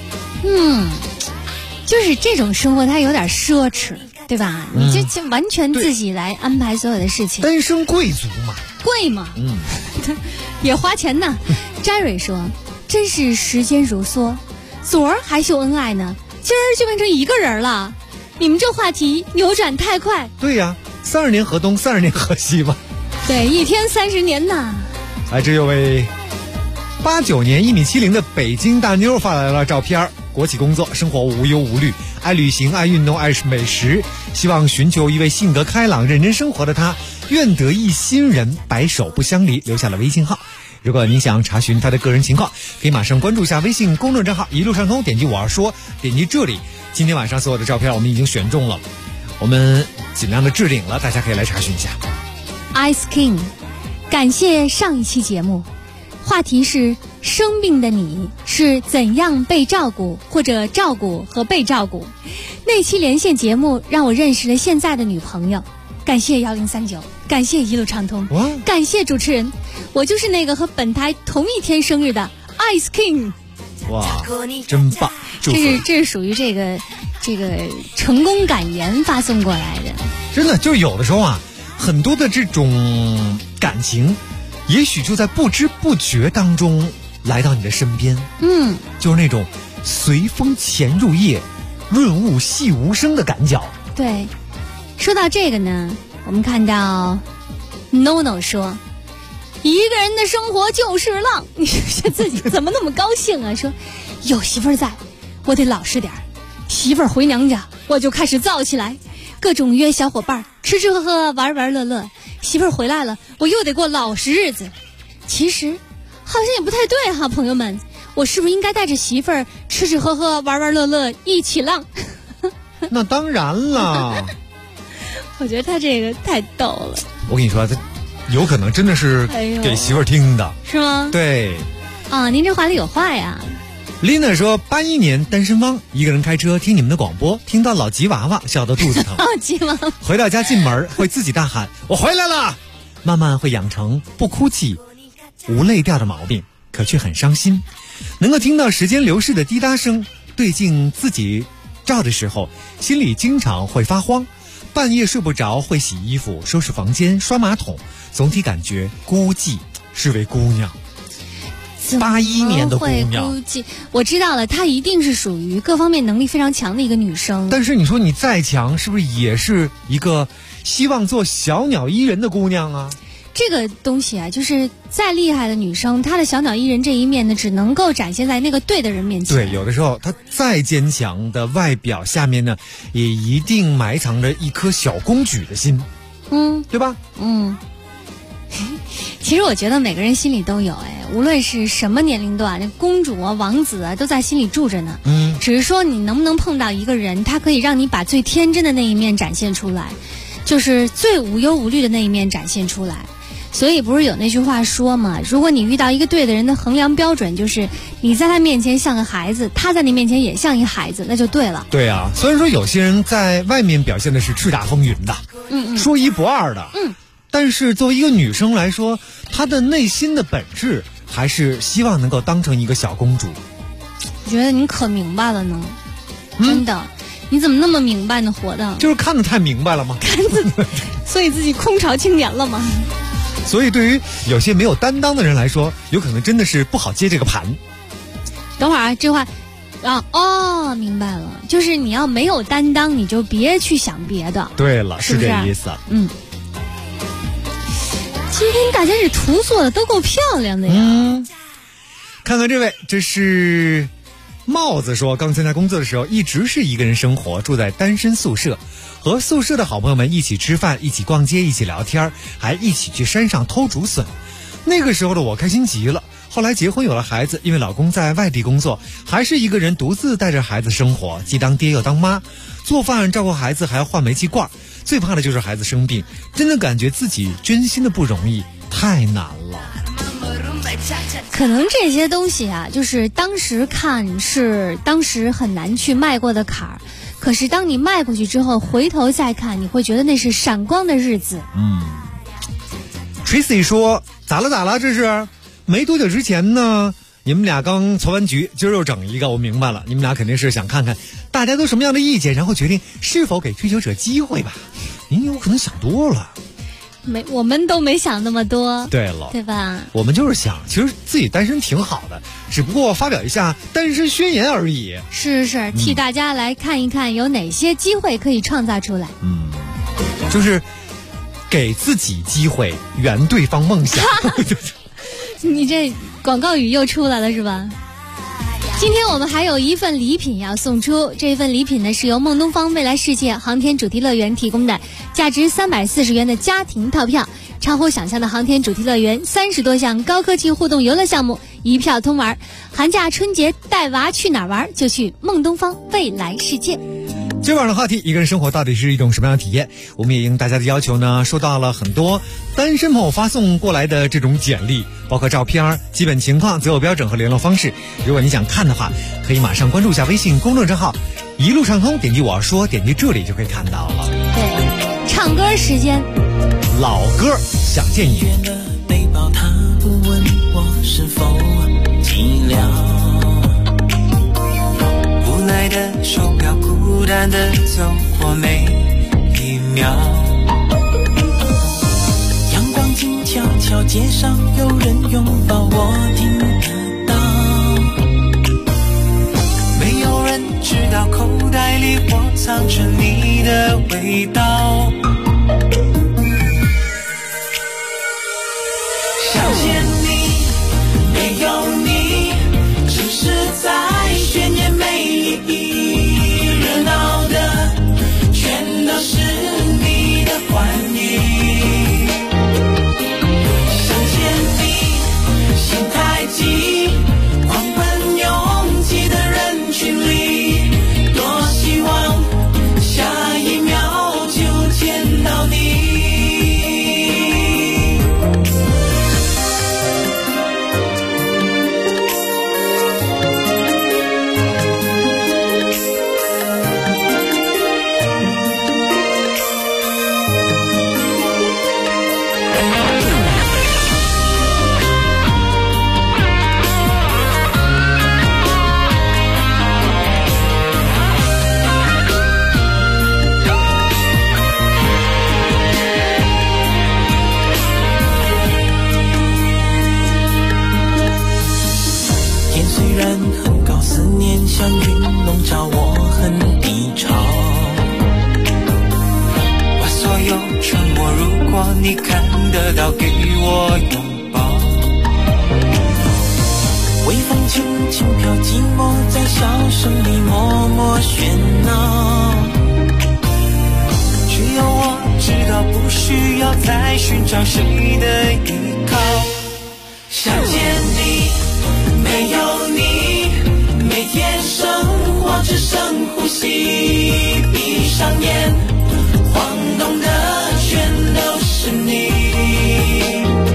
就是这种生活它有点奢侈，对吧？你就完全自己来安排所有的事情。 单身贵族嘛， 贵嘛，也花钱呢。Jerry 说，真是时间如梭，昨儿还秀恩爱呢，今儿就变成一个人了。你们这话题扭转太快。 对呀，30年河东，30年河西嘛。 对，一天30年呐。 这有位89年1.70米的北京大妞发来了照片。国企工作，生活无忧无虑，爱旅行，爱运动，爱美食，希望寻求一位性格开朗、认真生活的他，愿得一心人，白首不相离，留下了微信号。如果您想查询他的个人情况，可以马上关注一下微信公众账号一路畅通，点击我要说，点击这里。今天晚上所有的照片我们已经选中了，我们尽量的置顶了，大家可以来查询一下。 Ice King， 感谢上一期节目，话题是生病的你是怎样被照顾，或者照顾和被照顾。那期连线节目让我认识了现在的女朋友，感谢1039，感谢一路畅通，感谢主持人，我就是那个和本台同一天生日的 Ice King。 哇，真棒！ 这是属于这个成功感言发送过来的。 真的，就有的时候啊，很多的这种感情也许就在不知不觉当中来到你的身边，就是那种随风潜入夜，润物细无声的感觉。 对，说到这个呢，我们看到 NoNo 说，一个人的生活就是浪。你说自己怎么那么高兴啊？说有媳妇儿在，我得老实点儿；媳妇儿回娘家，我就开始燥起来，各种约小伙伴吃吃喝喝，玩玩乐乐。媳妇儿回来了，我又得过老实日子。其实好像也不太对哈，朋友们，我是不是应该带着媳妇儿吃吃喝喝，玩玩乐乐，一起浪？ 那当然了。 我觉得他这个太逗了。 我跟你说，他有可能真的是给媳妇儿听的， 是吗？ 对。 啊，您这话里有话呀。 Lina 说，81年单身汪，一个人开车听你们的广播，听到老吉娃娃笑得肚子疼。 吉娃娃回到家进门会自己大喊我回来了，慢慢会养成不哭泣无泪调的毛病，可却很伤心。能够听到时间流逝的滴答声，对镜自己照的时候，心里经常会发慌，半夜睡不着，会洗衣服、收拾房间、刷马桶，总体感觉孤寂。是位姑娘，81年的姑娘， 我知道了，她一定是属于各方面能力非常强的一个女生。 但是你说你再强，是不是也是一个希望做小鸟依人的姑娘啊？ 这个东西啊，就是再厉害的女生，她的小鸟依人这一面呢，只能够展现在那个对的人面前。 对，有的时候她再坚强的外表下面呢，也一定埋藏着一颗小公举的心，对吧？ 其实我觉得每个人心里都有，无论是什么年龄段，公主啊、王子啊，都在心里住着呢。只是说你能不能碰到一个人，他可以让你把最天真的那一面展现出来，就是最无忧无虑的那一面展现出来。 所以不是有那句话说嘛，如果你遇到一个对的人的衡量标准就是你在他面前像个孩子，他在你面前也像一孩子，那就对了。 对啊，虽然说有些人在外面表现的是叱咤风云的，说一不二的，但是作为一个女生来说，她的内心的本质还是希望能够当成一个小公主。 我觉得你可明白了呢，真的，你怎么那么明白呢？活的就是看得太明白了吗？ 所以自己空巢青年了吗？ 所以对于有些没有担当的人来说，有可能真的是不好接这个盘。 等会儿啊，这话明白了，就是你要没有担当，你就别去想别的。 对了，是这意思。 今天大家这图做的都够漂亮的呀。 看看这位，这是帽子说，刚参加工作的时候一直是一个人生活，住在单身宿舍，和宿舍的好朋友们一起吃饭，一起逛街，一起聊天，还一起去山上偷竹笋。那个时候的我开心极了。后来结婚有了孩子，因为老公在外地工作，还是一个人独自带着孩子生活，既当爹又当妈，做饭照顾孩子还要换煤气罐，最怕的就是孩子生病，真的感觉自己真心的不容易，太难了。 可能这些东西啊，就是当时看是当时很难去迈过的坎儿，可是当你迈过去之后，回头再看，你会觉得那是闪光的日子。 Tracy 说，咋了？这是没多久之前呢，你们俩刚凑完局，今儿又整一个，我明白了，你们俩肯定是想看看大家都什么样的意见，然后决定是否给追求者机会吧。您有可能想多了。 我们都没想那么多。 对了， 对吧？ 我们就是想，其实自己单身挺好的，只不过发表一下单身宣言而已。 是，替大家来看一看有哪些机会可以创造出来。 就是给自己机会，圆对方梦想。 你这广告语又出来了是吧？今天我们还有一份礼品要送出，这份礼品呢是由梦东方未来世界航天主题乐园提供的，价值340元的家庭套票，超乎想象的航天主题乐园，30多项高科技互动游乐项目，一票通玩。寒假春节带娃去哪儿玩，就去梦东方未来世界。 今晚的话题，一个人生活到底是一种什么样的体验？我们也应大家的要求呢，收到了很多单身朋友发送过来的这种简历，包括照片、基本情况、择偶标准和联络方式。如果你想看的话，可以马上关注一下微信公众账号一路畅通，点击我要说，点击这里就可以看到了。 对，唱歌时间， 老歌想见你。 背包他不问我是否寂寥，无奈的手表孤单的走过每一秒，阳光静悄悄，街上有人拥抱我听得到，没有人知道口袋里我藏着你的味道，想见你没有你，只是在宣言没意义，热闹的全都是你的欢迎，想见你心太急，狂奔拥挤的人群里，多希望下一秒就见到你。像云笼罩我很低潮，把所有沉默，如果你看得到，给我拥抱，微风轻轻飘，寂寞在笑声里默默喧闹，只有我知道不需要再寻找谁的依靠，想见你没有你，每天生活只剩呼吸，闭上眼，晃动的全都是你。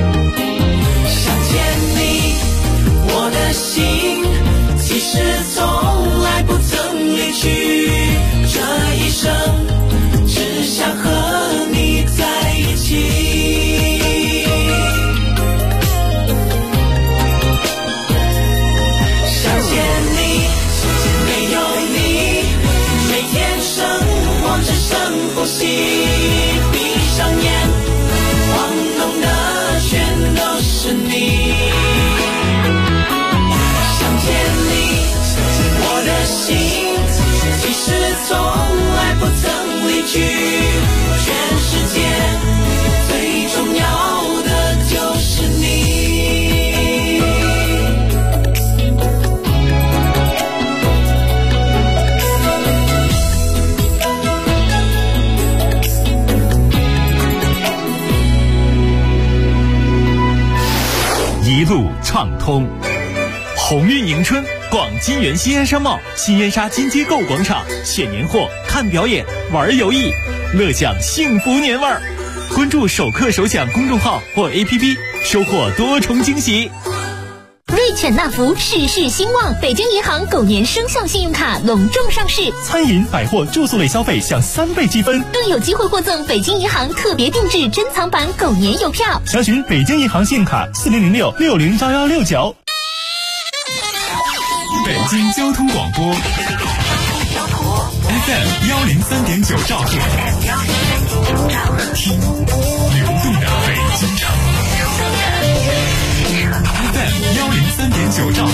路畅通。鸿运迎春，逛金源新燕商贸、新燕莎金街购物广场，选年货、看表演、玩游艺，乐享幸福年味儿。关注首客首享公众号或 APP， 收获多重惊喜。 瑞犬纳福事事兴旺，北京银行狗年生肖信用卡隆重上市， 餐饮、百货、住宿类消费享3倍积分， 更有机会获赠北京银行特别定制珍藏版狗年邮票。 详询北京银行信用卡4006-601169。 北京交通广播 FM 103.9兆赫，听流动的北京城。FM 103.9兆赫，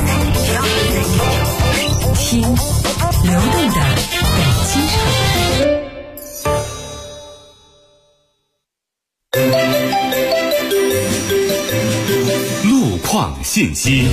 听流动的北京城。路况信息。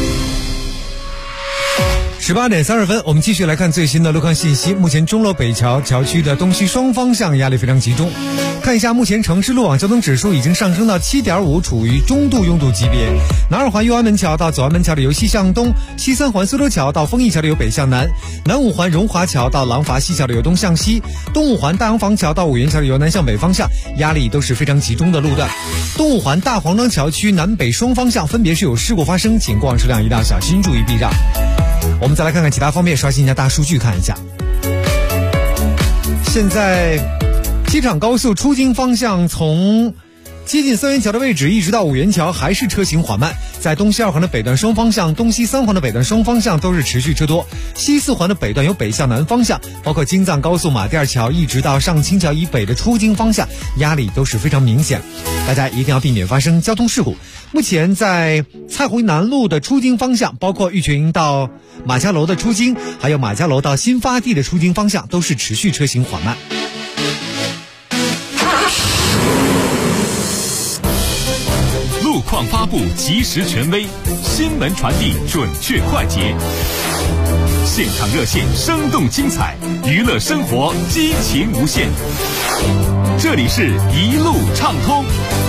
18点30分，我们继续来看最新的路况信息。目前钟楼北桥桥区的东西双方向压力非常集中。看一下目前城市路网交通指数已经上升到 7.5， 处于中度拥堵级别。南二环右安门桥到左安门桥的由西向东，西三环苏州桥到丰益桥的由北向南，南五环荣华桥到廊坊西桥的由东向西，东五环大洋坊桥到五元桥的由南向北方向，压力都是非常集中的路段。东五环大黄庄桥区南北双方向分别是有事故发生，请过往车辆一定要小心注意避让。我们再来看看其他方面，刷新一下大数据看一下。现在机场高速出京方向从接近三元桥的位置一直到五元桥还是车行缓慢，在东西二环的北段双方向、东西三环的北段双方向都是持续车多，西四环的北段有北向南方向，包括京藏高速马甸桥一直到上清桥以北的出京方向压力都是非常明显，大家一定要避免发生交通事故。目前在蔡湖南路的出京方向，包括玉泉到马家楼的出京，还有马家楼到新发地的出京方向都是持续车行缓慢。 路况发布及时权威，新闻传递准确快捷，现场热线生动精彩，娱乐生活激情无限。这里是一路畅通。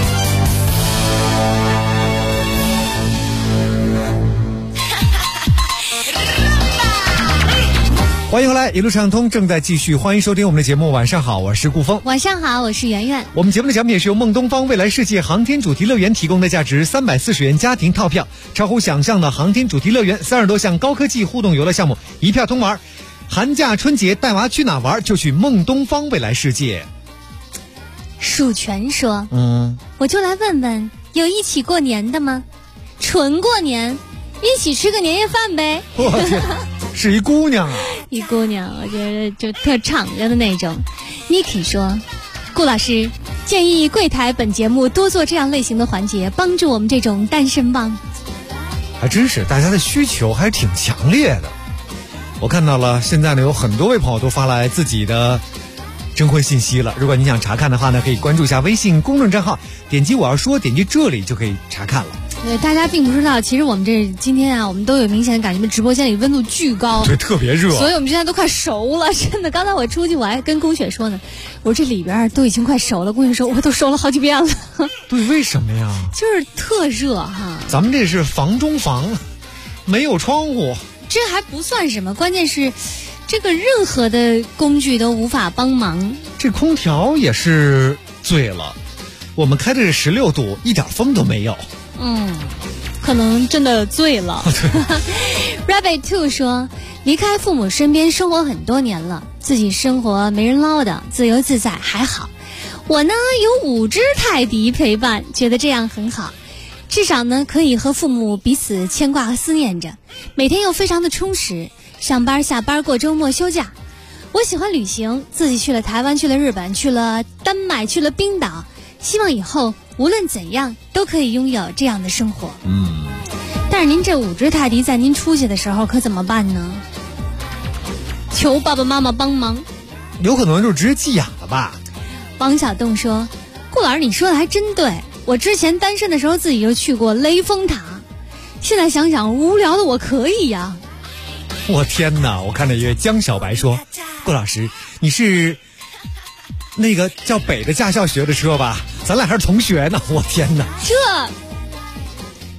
欢迎回来，一路畅通正在继续，欢迎收听我们的节目。晚上好，我是顾峰。 晚上好，我是圆圆。 我们节目的奖品也是由梦东方未来世界航天主题乐园提供的价值340元家庭套票，超乎想象的航天主题乐园，30多项高科技互动游乐项目，一票通玩。寒假春节带娃去哪玩？就去梦东方未来世界。 蜀全说，我就来问问，有一起过年的吗？纯过年，一起吃个年夜饭呗。 我天，是一姑娘啊！ 一姑娘，我觉得就特敞着的那种。Niki 说，顾老师建议柜台本节目多做这样类型的环节，帮助我们这种单身汪。 还真是，大家的需求还是挺强烈的。我看到了，现在呢有很多位朋友都发来自己的征婚信息了。如果你想查看的话呢，可以关注一下微信公众账号，点击我要说，点击这里就可以查看了。 对，大家并不知道，其实我们这今天啊，我们都有明显的感觉，直播间里温度巨高， 对，特别热， 所以我们现在都快熟了，真的。刚才我出去，我还跟龚雪说呢，我这里边都已经快熟了。龚雪说，我都熟了好几遍了。 对，为什么呀？ 就是特热哈。 咱们这是房中房，没有窗户。 这还不算什么，关键是这个任何的工具都无法帮忙。 这空调也是醉了，我们开的是16度，一点风都没有。 可能真的醉了。Rabbit 2 说，离开父母身边生活很多年了，自己生活没人唠叨，自由自在还好。我呢有5只泰迪陪伴，觉得这样很好，至少呢可以和父母彼此牵挂和思念着，每天又非常的充实，上班下班过周末休假。我喜欢旅行，自己去了台湾，去了日本，去了丹麦，去了冰岛，希望以后无论怎样都可以拥有这样的生活。但是您这5只泰迪在您出去的时候可怎么办呢？求爸爸妈妈帮忙。 有可能就直接寄养了吧。 王小栋说，顾老师你说的还真对，我之前单身的时候自己就去过雷峰塔，现在想想无聊的我可以呀。 我天哪，我看到一位江小白说，顾老师你是那个叫北的驾校学的车吧？咱俩还是同学呢。我天哪，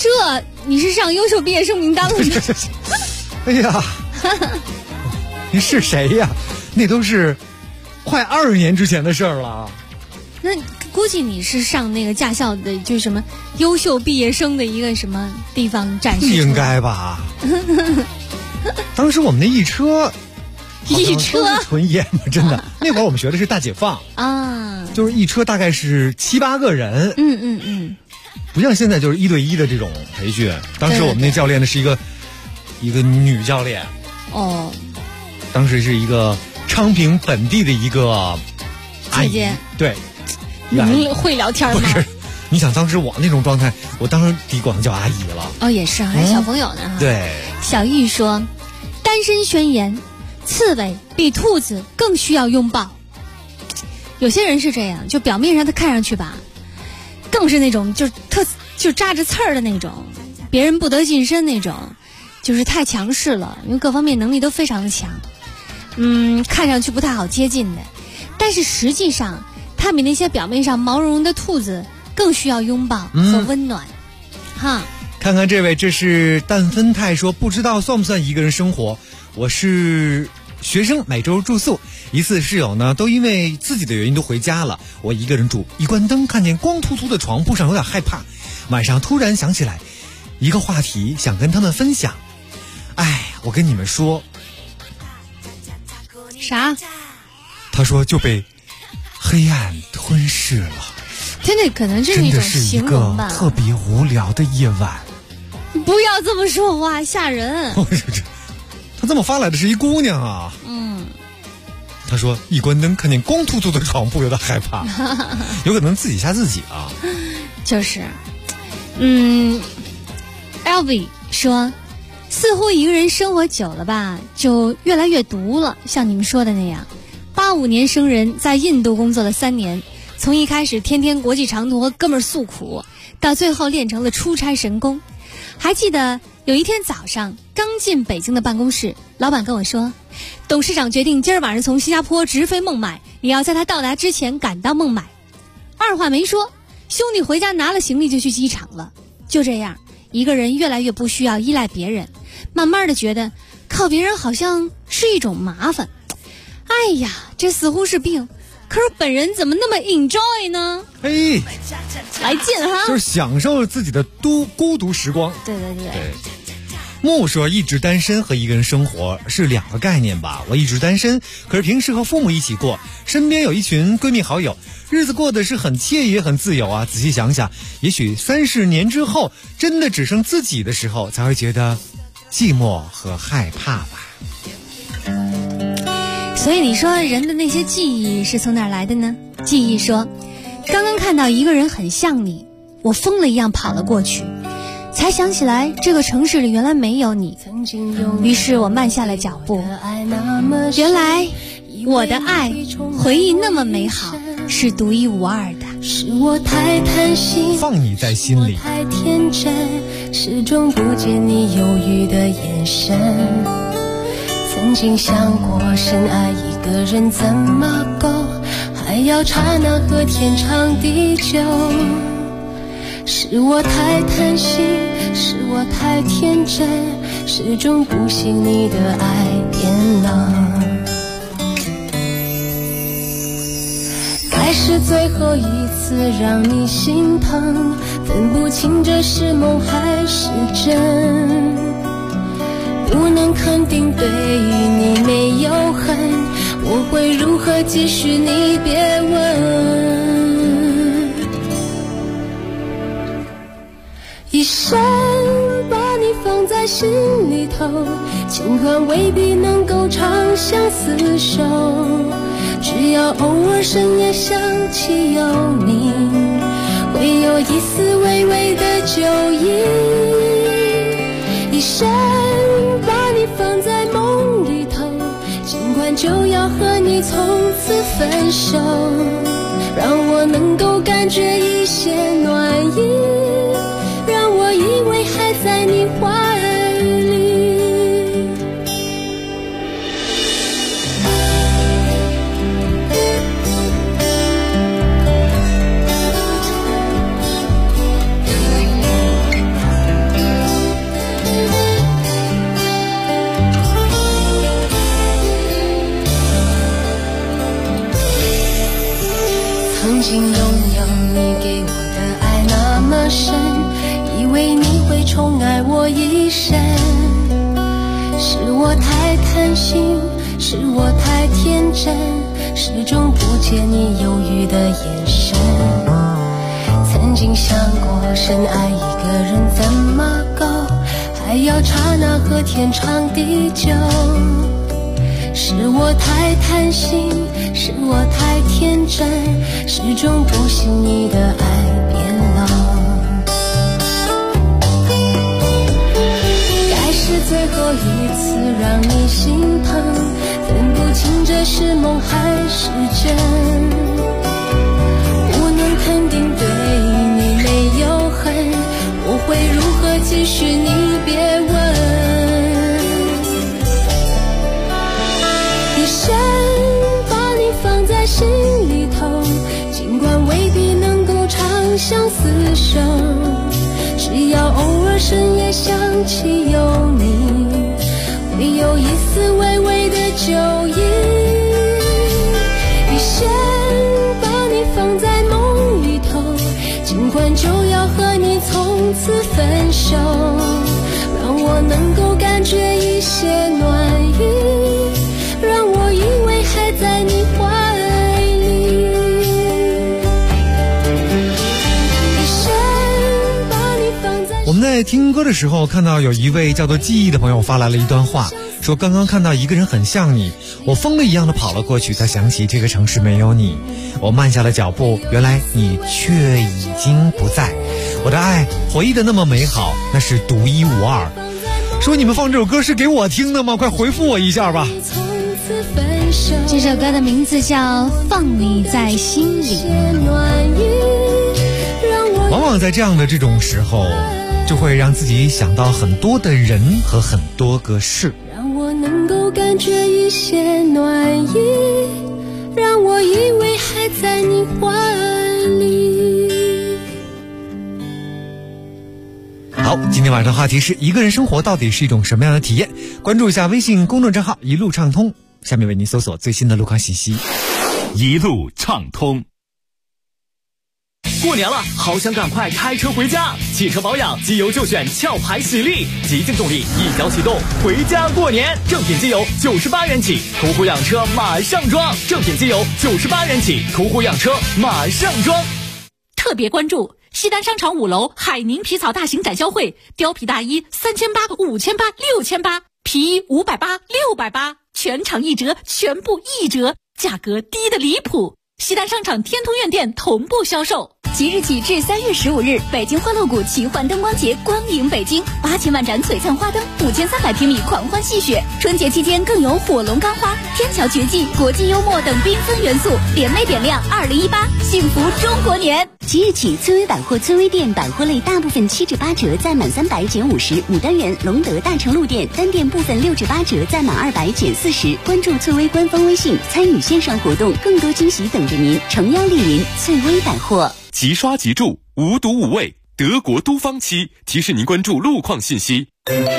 你是上优秀毕业生名单了吗？ 哎呀，你是谁呀？那都是快20年之前的事儿了。 那估计你是上那个驾校的，就是什么优秀毕业生的一个什么地方展示？ 不应该吧？当时我们那一车纯烟的，真的。那会儿我们学的是大解放啊， 就是一车大概是7、8个人。不像现在就是1对1的这种培训。当时我们那教练呢是一个女教练。 哦。 当时是一个昌平本地的一个姐姐。 对。 你们会聊天吗？ 不是，你想当时我那种状态，我当时得管她叫阿姨了。 哦，也是，还小朋友呢。 对。 小玉说：“单身宣言，刺猬比兔子更需要拥抱。”有些人是这样，就表面上他看上去吧，更是那种就扎着刺儿的那种，别人不得近身那种，就是太强势了，因为各方面能力都非常的强，看上去不太好接近的。但是实际上，他比那些表面上毛茸茸的兔子更需要拥抱和温暖。哈， 看看这位，这是淡芬泰说，不知道算不算一个人生活？我是学生，每周住宿，一次室友呢都因为自己的原因都回家了，我一个人住，一关灯看见光秃秃的床铺上有点害怕，晚上突然想起来一个话题想跟他们分享。我跟你们说啥？ 他说就被黑暗吞噬了。 真的可能是一种形容吧， 真的是一个特别无聊的夜晚。 不要这么说话，吓人。 他这么发来的是一姑娘啊。他说一关灯看见光秃秃的床铺有点害怕，有可能自己吓自己啊。 就是，LV 说，似乎一个人生活久了吧，就越来越毒了，像你们说的那样。85年生人，在印度工作了3年，从一开始天天国际长途和哥们儿诉苦，到最后练成了出差神功。还记得有一天早上刚进北京的办公室，老板跟我说，董事长决定今儿晚上从新加坡直飞孟买，你要在他到达之前赶到孟买。二话没说，兄弟回家拿了行李就去机场了。就这样，一个人越来越不需要依赖别人，慢慢的觉得靠别人好像是一种麻烦。哎呀，这似乎是病，可是本人怎么那么 enjoy 呢？来劲哈， 就是享受自己的孤独时光。 对。 木说一直单身和一个人生活是2个概念吧。我一直单身，可是平时和父母一起过，身边有一群闺蜜好友，日子过得是很惬意也很自由啊。仔细想想，也许30年之后真的只剩自己的时候，才会觉得寂寞和害怕吧。 所以你说人的那些记忆是从哪儿来的呢？记忆说，刚刚看到一个人很像你，我疯了一样跑了过去，才想起来这个城市里原来没有你，于是我慢下了脚步。原来我的爱回忆那么美好，是独一无二的。 是我太贪心， 放你在心里， 太天真，始终不见你犹豫的眼神。曾经想过深爱一个人怎么够，还要刹那和天长地久。是我太贪心，是我太天真，始终不信你的爱变了。该是最后一次让你心疼，分不清这是梦还是真。不能肯定对你没有恨，我会如何继续你别问。一生把你放在心里头，情况未必能够长相厮守，只要偶尔深夜想起有你，会有一丝微微的酒意。一生把你放在梦里头，尽管就要和你从此分手，让我能够感觉一些暖意，让我以为还在你怀里。 经拥有你给我的爱那么深，以为你会宠爱我一生。是我太贪心，是我太天真，始终不见你犹豫的眼神。曾经想过深爱一个人怎么够，还要刹那和天长地久。是我太贪心，是我太天真，始终不信你的爱变老。该是最后一次让你心疼，分不清这是梦还是真。不能肯定对你没有恨，我会如何继续你别问。一生把你放在心里头，尽管未必能够长相厮守，只要偶尔深夜想起有你，会有一丝微微的酒意。一生把你放在梦里头，尽管就要和你从此分手，让我能够感觉一些暖意，让我以为还在你怀里。一生把你放在。 我们在听歌的时候看到有一位叫做记忆的朋友发来了一段话，说刚刚看到一个人很像你，我疯了一样的跑了过去，才想起这个城市没有你，我慢下了脚步，原来你却已经不在。我的爱回忆的那么美好，那是独一无二。说你们放这首歌是给我听的吗？快回复我一下吧。 这首歌的名字叫《放你在心里》。 往往在这样的这种时候，就会让自己想到很多的人和很多个事， 让我能够感觉一些暖意，让我以为还在你怀里。 好，今天晚上的话题是一个人生活到底是一种什么样的体验？关注一下微信公众账号一路畅通，下面为您搜索最新的路况信息。 一路畅通。 过年了，好想赶快开车回家。汽车保养，机油就选壳牌喜力，极净动力，一脚启动，回家过年。正品机油98元起，途虎养车马上装。正品机油98元起，途虎养车马上装。 特别关注西单商场5楼海宁皮草大型展销会，貂皮大衣3800、5800、6800，皮衣580、680，全场一折，全部一折，价格低得离谱。西单商场天通苑店同步销售。 即日起至3月15日，北京欢乐谷奇幻灯光节光影北京，8000万盏璀璨花灯，5300平米狂欢戏谑。春节期间更有火龙钢花、天桥绝技、国际幽默等缤纷元素，点魅点亮2018，幸福中国年。 即日起，村威百货村威店百货类大部分7至8折，再满300减50。牡丹园、隆德大成路店单店部分6至8折，再满200减40。关注村威官方微信，参与线上活动，更多惊喜等着您。诚邀莅临翠威百货。 即刷即住，无毒无味，德国都方漆提示您关注路况信息。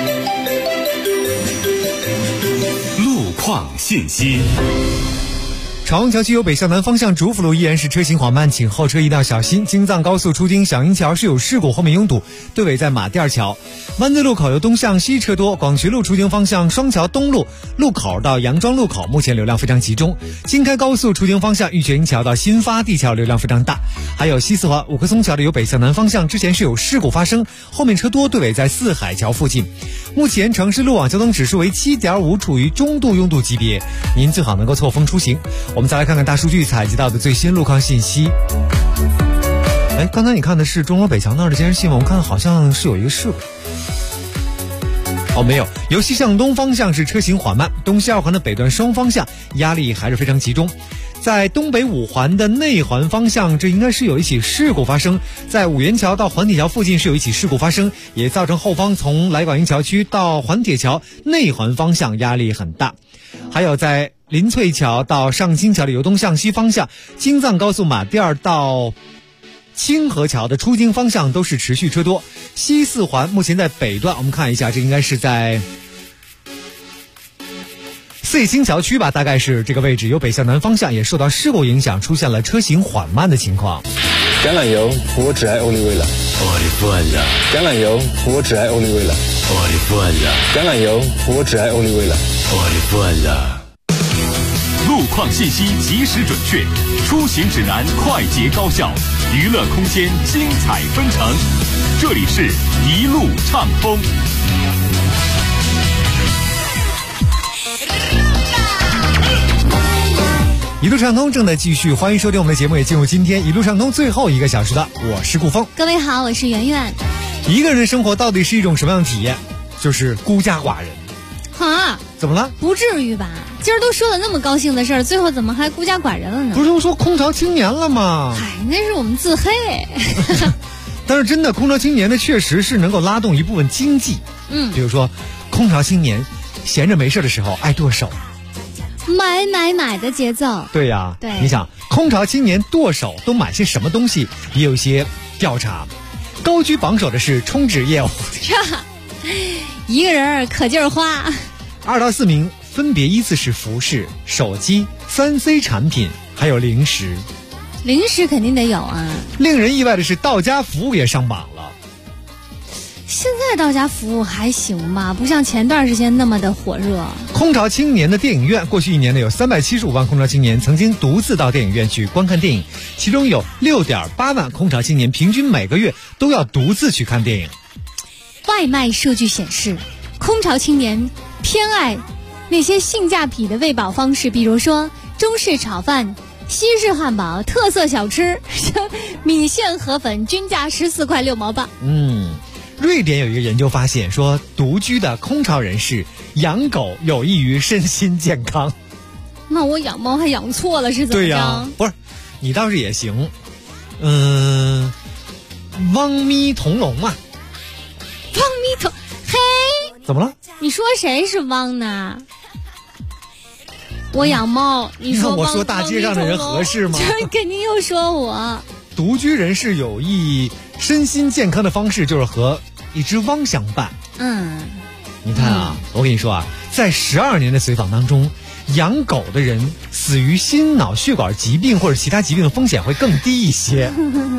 路况信息。 朝阳桥区由北向南方向主辅路依然是车行缓慢，请后车一定要小心。京藏高速出京响应桥是有事故，后面拥堵，队尾在马甸桥。湾子路口由东向西车多，广渠路出京方向双桥东路路口到杨庄路口目前流量非常集中。京开高速出京方向玉泉营桥到新发地桥流量非常大。还有西四环五棵松桥的由北向南方向之前是有事故发生，后面车多，队尾在四海桥附近。目前城市路网交通指数为7.5，处于中度拥堵级别，您最好能够错峰出行。我们再来看看大数据采集到的最新路况信息。刚才你看的是钟楼北桥那儿的监视器吗？我看好像是有一个事故。没有，由西向东方向是车行缓慢，东西二环的北段双方向压力还是非常集中。在东北五环的内环方向，这应该是有一起事故发生，在五元桥到环铁桥附近是有一起事故发生，也造成后方从来广营桥区到环铁桥内环方向压力很大。还有在林翠桥到上清桥的由东向西方向，京藏高速马甸到清河桥的出京方向都是持续车多。西四环目前在北段，我们看一下，这应该是在四叶青桥区吧，大概是这个位置，由北向南方向也受到事故影响，出现了车行缓慢的情况。 橄榄油，我只爱 Olive 了。我的饭了。橄榄油，我只爱 Olive 了。我的饭了。橄榄油，我只爱 Olive 了。我的饭了。 路况信息及时准确，出行指南快捷高效，娱乐空间精彩纷呈。这里是一路畅风。 一路畅通正在继续，欢迎收听我们的节目，也进入今天一路畅通最后1个小时的，我是顾峰。 各位好，我是圆圆。 一个人的生活到底是一种什么样的体验？就是孤家寡人。 哈？ 怎么了？ 不至于吧？今儿都说了那么高兴的事儿，最后怎么还孤家寡人了呢？ 不是都说空巢青年了吗？ 哎，那是我们自黑。 但是真的，空巢青年呢，确实是能够拉动一部分经济。比如说，空巢青年闲着没事的时候爱剁手。买的节奏。 对呀， 对， 你想空巢青年剁手都买些什么东西？也有一些调查，高居榜首的是充值业务。 一个人可劲儿花。 2到4名分别依次是服饰、手机、3C 产品，还有零食。 零食肯定得有啊。 令人意外的是，到家服务也上榜了。 现在到家服务还行吧，不像前段时间那么的火热。 空巢青年的电影院，过去1年呢有375万空巢青年曾经独自到电影院去观看电影，其中有6.8万空巢青年平均每个月都要独自去看电影。 外卖数据显示，空巢青年偏爱那些性价比的喂饱方式，比如说中式炒饭、西式汉堡、特色小吃，米线河粉均价14块6毛8。 瑞典有一个研究发现说，独居的空巢人士养狗有益于身心健康。 那我养猫还养错了是怎么着？ 对呀，不是，你倒是也行。汪咪同笼嘛。 汪咪同，嘿， 怎么了？ 你说谁是汪呢？我养猫，你说我说大街上的人合适吗？ 肯定又说我。 独居人士有益身心健康的方式就是和一只汪相伴。你看啊，我跟你说啊，在12年的随访当中，养狗的人死于心脑血管疾病或者其他疾病的风险会更低一些。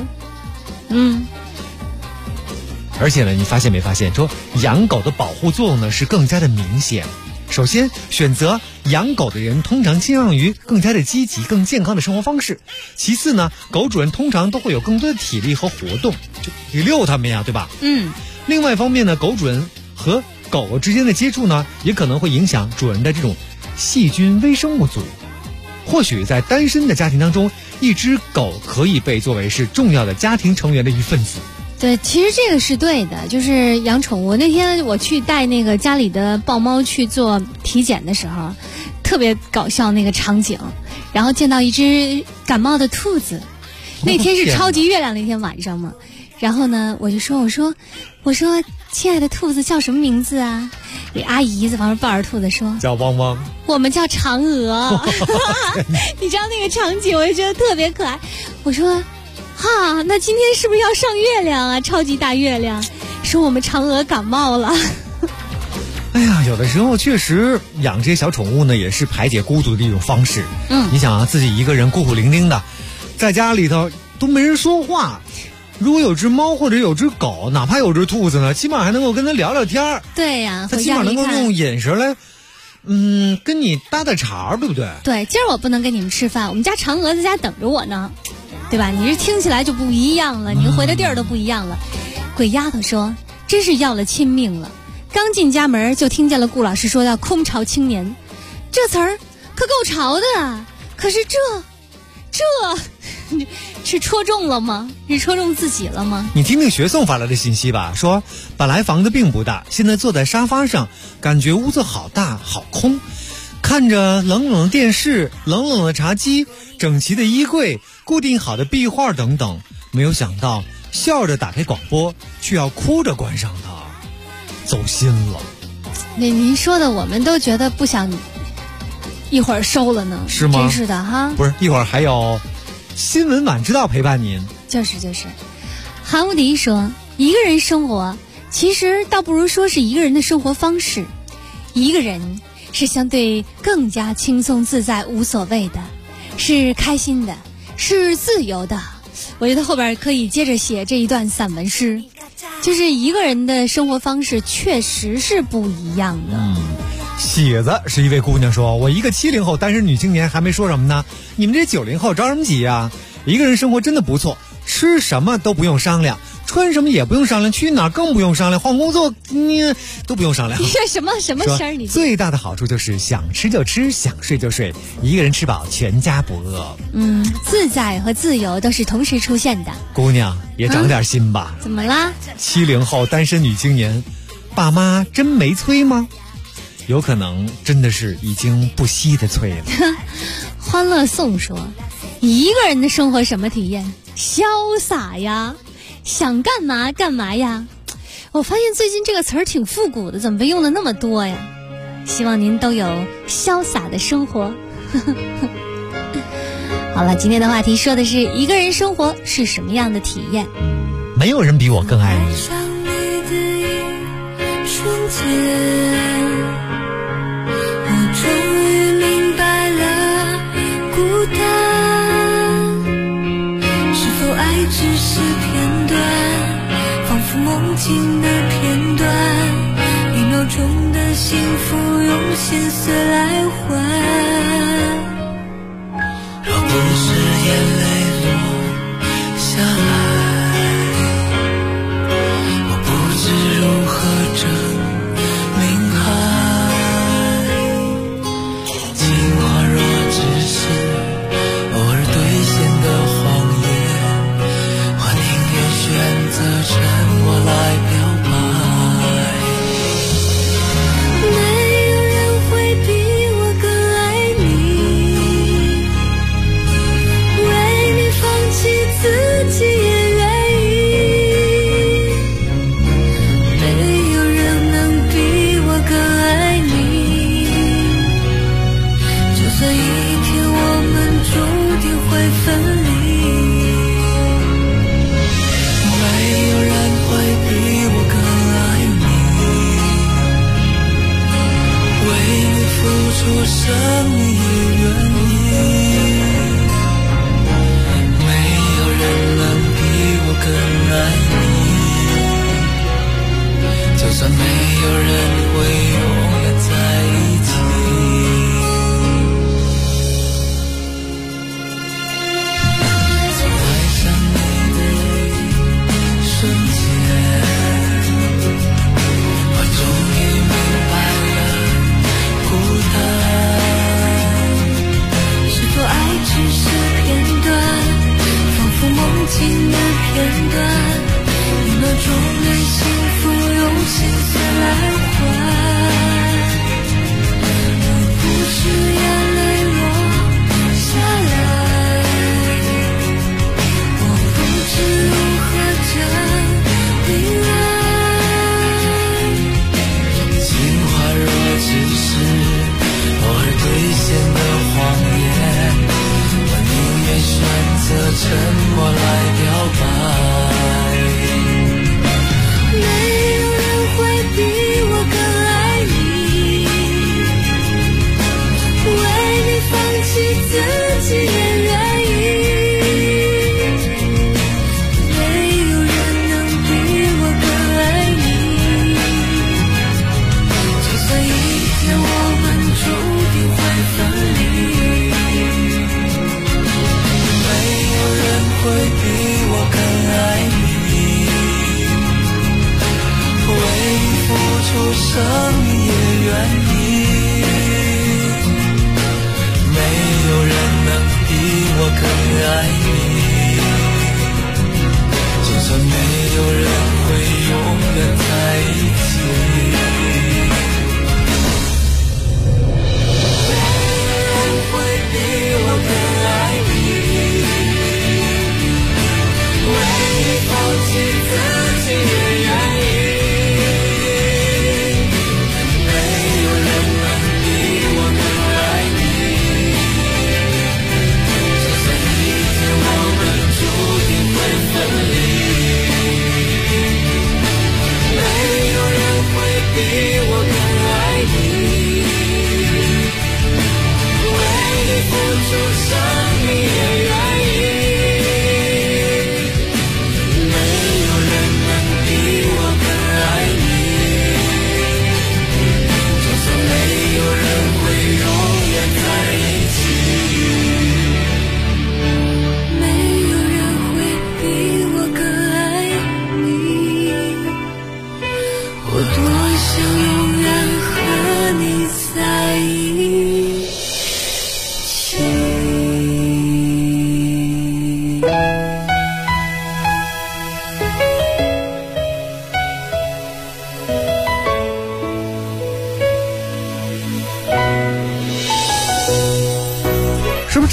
而且呢，你发现没发现，说养狗的保护作用呢是更加的明显。首先，选择养狗的人通常倾向于更加的积极、更健康的生活方式。其次呢，狗主人通常都会有更多的体力和活动，就得遛它们呀，对吧？另外一方面呢，狗主人和狗狗之间的接触呢，也可能会影响主人的这种细菌微生物组。或许在单身的家庭当中，一只狗可以被作为是重要的家庭成员的一份子。 对，其实这个是对的，就是养宠物。那天我去带那个家里的豹猫去做体检的时候，特别搞笑那个场景，然后见到一只感冒的兔子。那天是超级月亮那天晚上嘛，然后呢，我就说，我说，亲爱的兔子叫什么名字啊？那阿姨在旁边抱着兔子说， 叫汪汪。 我们叫嫦娥。你知道那个场景，我就觉得特别可爱。我说，那今天是不是要上月亮啊？超级大月亮，说我们嫦娥感冒了。 哎呀，有的时候确实养这些小宠物呢，也是排解孤独的一种方式。你想啊，自己一个人孤苦伶仃的，在家里头都没人说话。如果有只猫或者有只狗，哪怕有只兔子呢，起码还能够跟它聊聊天。 对呀， 它起码能够用眼神来，跟你搭搭茬，对不对？ 对，今儿我不能跟你们吃饭，我们家嫦娥在家等着我呢。对吧？你这听起来就不一样了，你回的地儿都不一样了。鬼丫头说，真是要了亲命了。刚进家门就听见了顾老师说要空巢青年，这词儿可够潮的啊。可是这是戳中了吗？是戳中自己了吗？ 你听听学送发来的信息吧，说本来房子并不大，现在坐在沙发上，感觉屋子好大好空，看着冷冷的电视、冷冷的茶几、整齐的衣柜、固定好的壁画等等，没有想到笑着打开广播，却要哭着关上它，走心了。 您说的我们都觉得不想一会儿收了呢。 是吗？ 真是的哈。 不是，一会儿还有新闻晚知道陪伴您。 就是。韩无敌说，一个人生活其实倒不如说是一个人的生活方式。一个人是相对更加轻松自在无所谓的，是开心的，是自由的。我觉得后边可以接着写这一段散文诗，就是一个人的生活方式确实是不一样的。 喜子是一位姑娘说，我一个70后单身女青年，还没说什么呢，你们这90后着什么急啊？一个人生活真的不错，吃什么都不用商量，穿什么也不用商量，去哪儿更不用商量，换工作你都不用商量。 你这什么事儿？你最大的好处就是想吃就吃，想睡就睡，一个人吃饱全家不饿。 自在和自由都是同时出现的。 姑娘也长点心吧。 怎么啦 ？70后单身女青年，爸妈真没催吗？有可能真的是已经不惜的催了。 欢乐颂说，一个人的生活什么体验？潇洒呀，想干嘛干嘛呀。我发现最近这个词儿挺复古的，怎么被用的那么多呀？希望您都有潇洒的生活。好了，今天的话题说的是一个人生活是什么样的体验。 没有人比我更爱你。 终于明白了孤单，是否爱只是片段，仿佛梦境的片段，1秒钟的幸福用心思来换。若不是眼泪落下来，我不知如何证明沉默来表白，没有人会比我更爱你，为你放弃自己也愿意，没有人能比我更爱你，就算一天我们注定会分离，付出生命也愿意，没有人能比我更爱你，就算没有人会永远在一起。从爱上你的一瞬间，我终于明白了孤单，是否爱只是片段，仿佛梦境的片段，1秒钟的幸福用心思来换。若不是眼泪落下来，我不知如何证明爱。情话若只是偶尔兑现的谎言，我宁愿选择沉默来表白。没有人会比我更爱你，为你放弃自己也愿意，没有人能比我更爱你，就算一天我们注定会分离，没有人会比我更爱你，为你付出生命也愿意，没有人能比我更爱你，就算没有人会永远在一起。会比我更爱你，为你放弃自己也愿意，没有人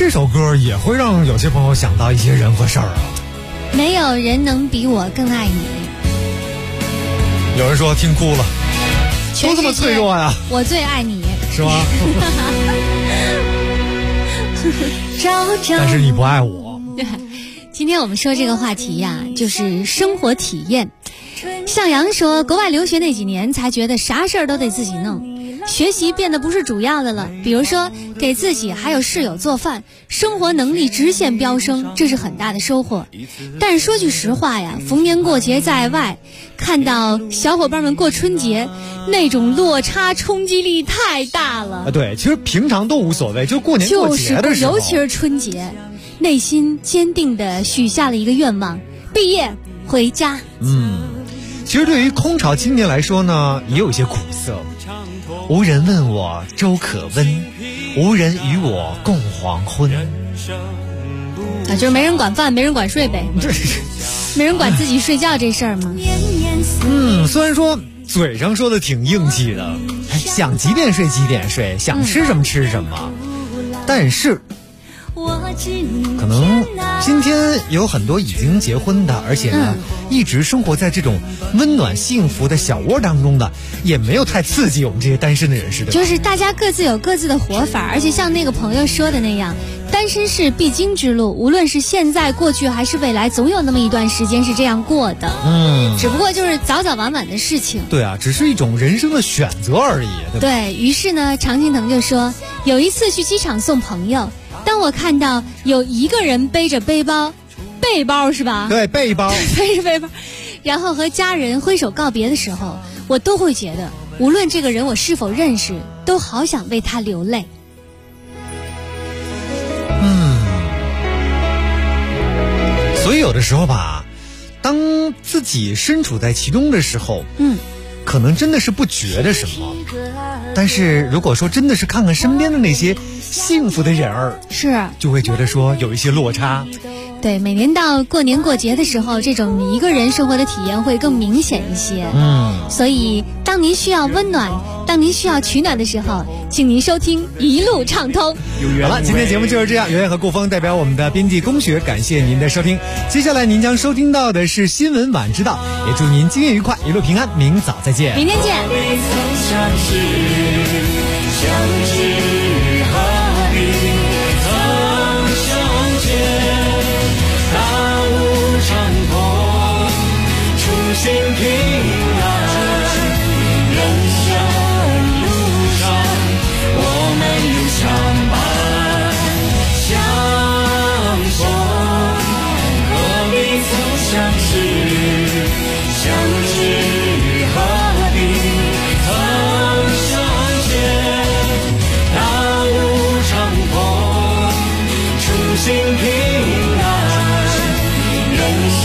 这首歌也会让有些朋友想到一些人和事儿啊。 没有人能比我更爱你。 有人说听哭了，都这么脆弱呀。 我最爱你， 是吗？但是你不爱我。 对，今天我们说这个话题呀，就是生活体验。向阳说，国外留学那几年才觉得啥事儿都得自己弄，学习变得不是主要的了。比如说给自己还有室友做饭，生活能力直线飙升，这是很大的收获。但是说句实话呀，逢年过节在外，看到小伙伴们过春节，那种落差冲击力太大了。 对，其实平常都无所谓，就过年过节的时候， 尤其是春节，内心坚定地许下了一个愿望：毕业回家。 其实对于空巢青年来说呢，也有一些苦涩。无人问我粥可温，无人与我共黄昏。 就是没人管饭，没人管睡呗。没人管自己睡觉这事儿吗？ 虽然说嘴上说的挺硬气的，想几点睡几点睡，想吃什么吃什么，但是可能今天有很多已经结婚的，而且呢一直生活在这种温暖幸福的小窝当中的，也没有太刺激我们这些单身的人士的。 就是大家各自有各自的活法，而且像那个朋友说的那样，单身是必经之路，无论是现在过去还是未来，总有那么一段时间是这样过的。只不过就是早早晚晚的事情。 对啊，只是一种人生的选择而已，对吧？ 对于是呢，常青藤就说，有一次去机场送朋友，当我看到有一个人背着背包是吧？ 对，背包背着背包，然后和家人挥手告别的时候，我都会觉得，无论这个人我是否认识，都好想为他流泪。 所以有的时候吧，当自己身处在其中的时候，可能真的是不觉得什么。但是如果说真的是看看身边的那些幸福的人儿，就会觉得说有一些落差。 对，每年到过年过节的时候，这种你一个人生活的体验会更明显一些。所以当您需要温暖，当您需要取暖的时候，请您收听一路畅通。 好了，今天节目就是这样，圆圆和顾峰代表我们的编辑龚雪，感谢您的收听。接下来您将收听到的是新闻晚知道，也祝您今夜愉快，一路平安，明早再见。 明天见。 心平安，人生路上我们有相伴相逢，何必曾相识，相知何必曾相见，大路长风，初心平安，人生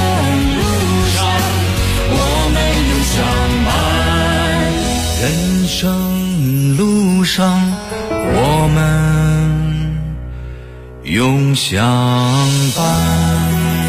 人生路上，我们永相伴。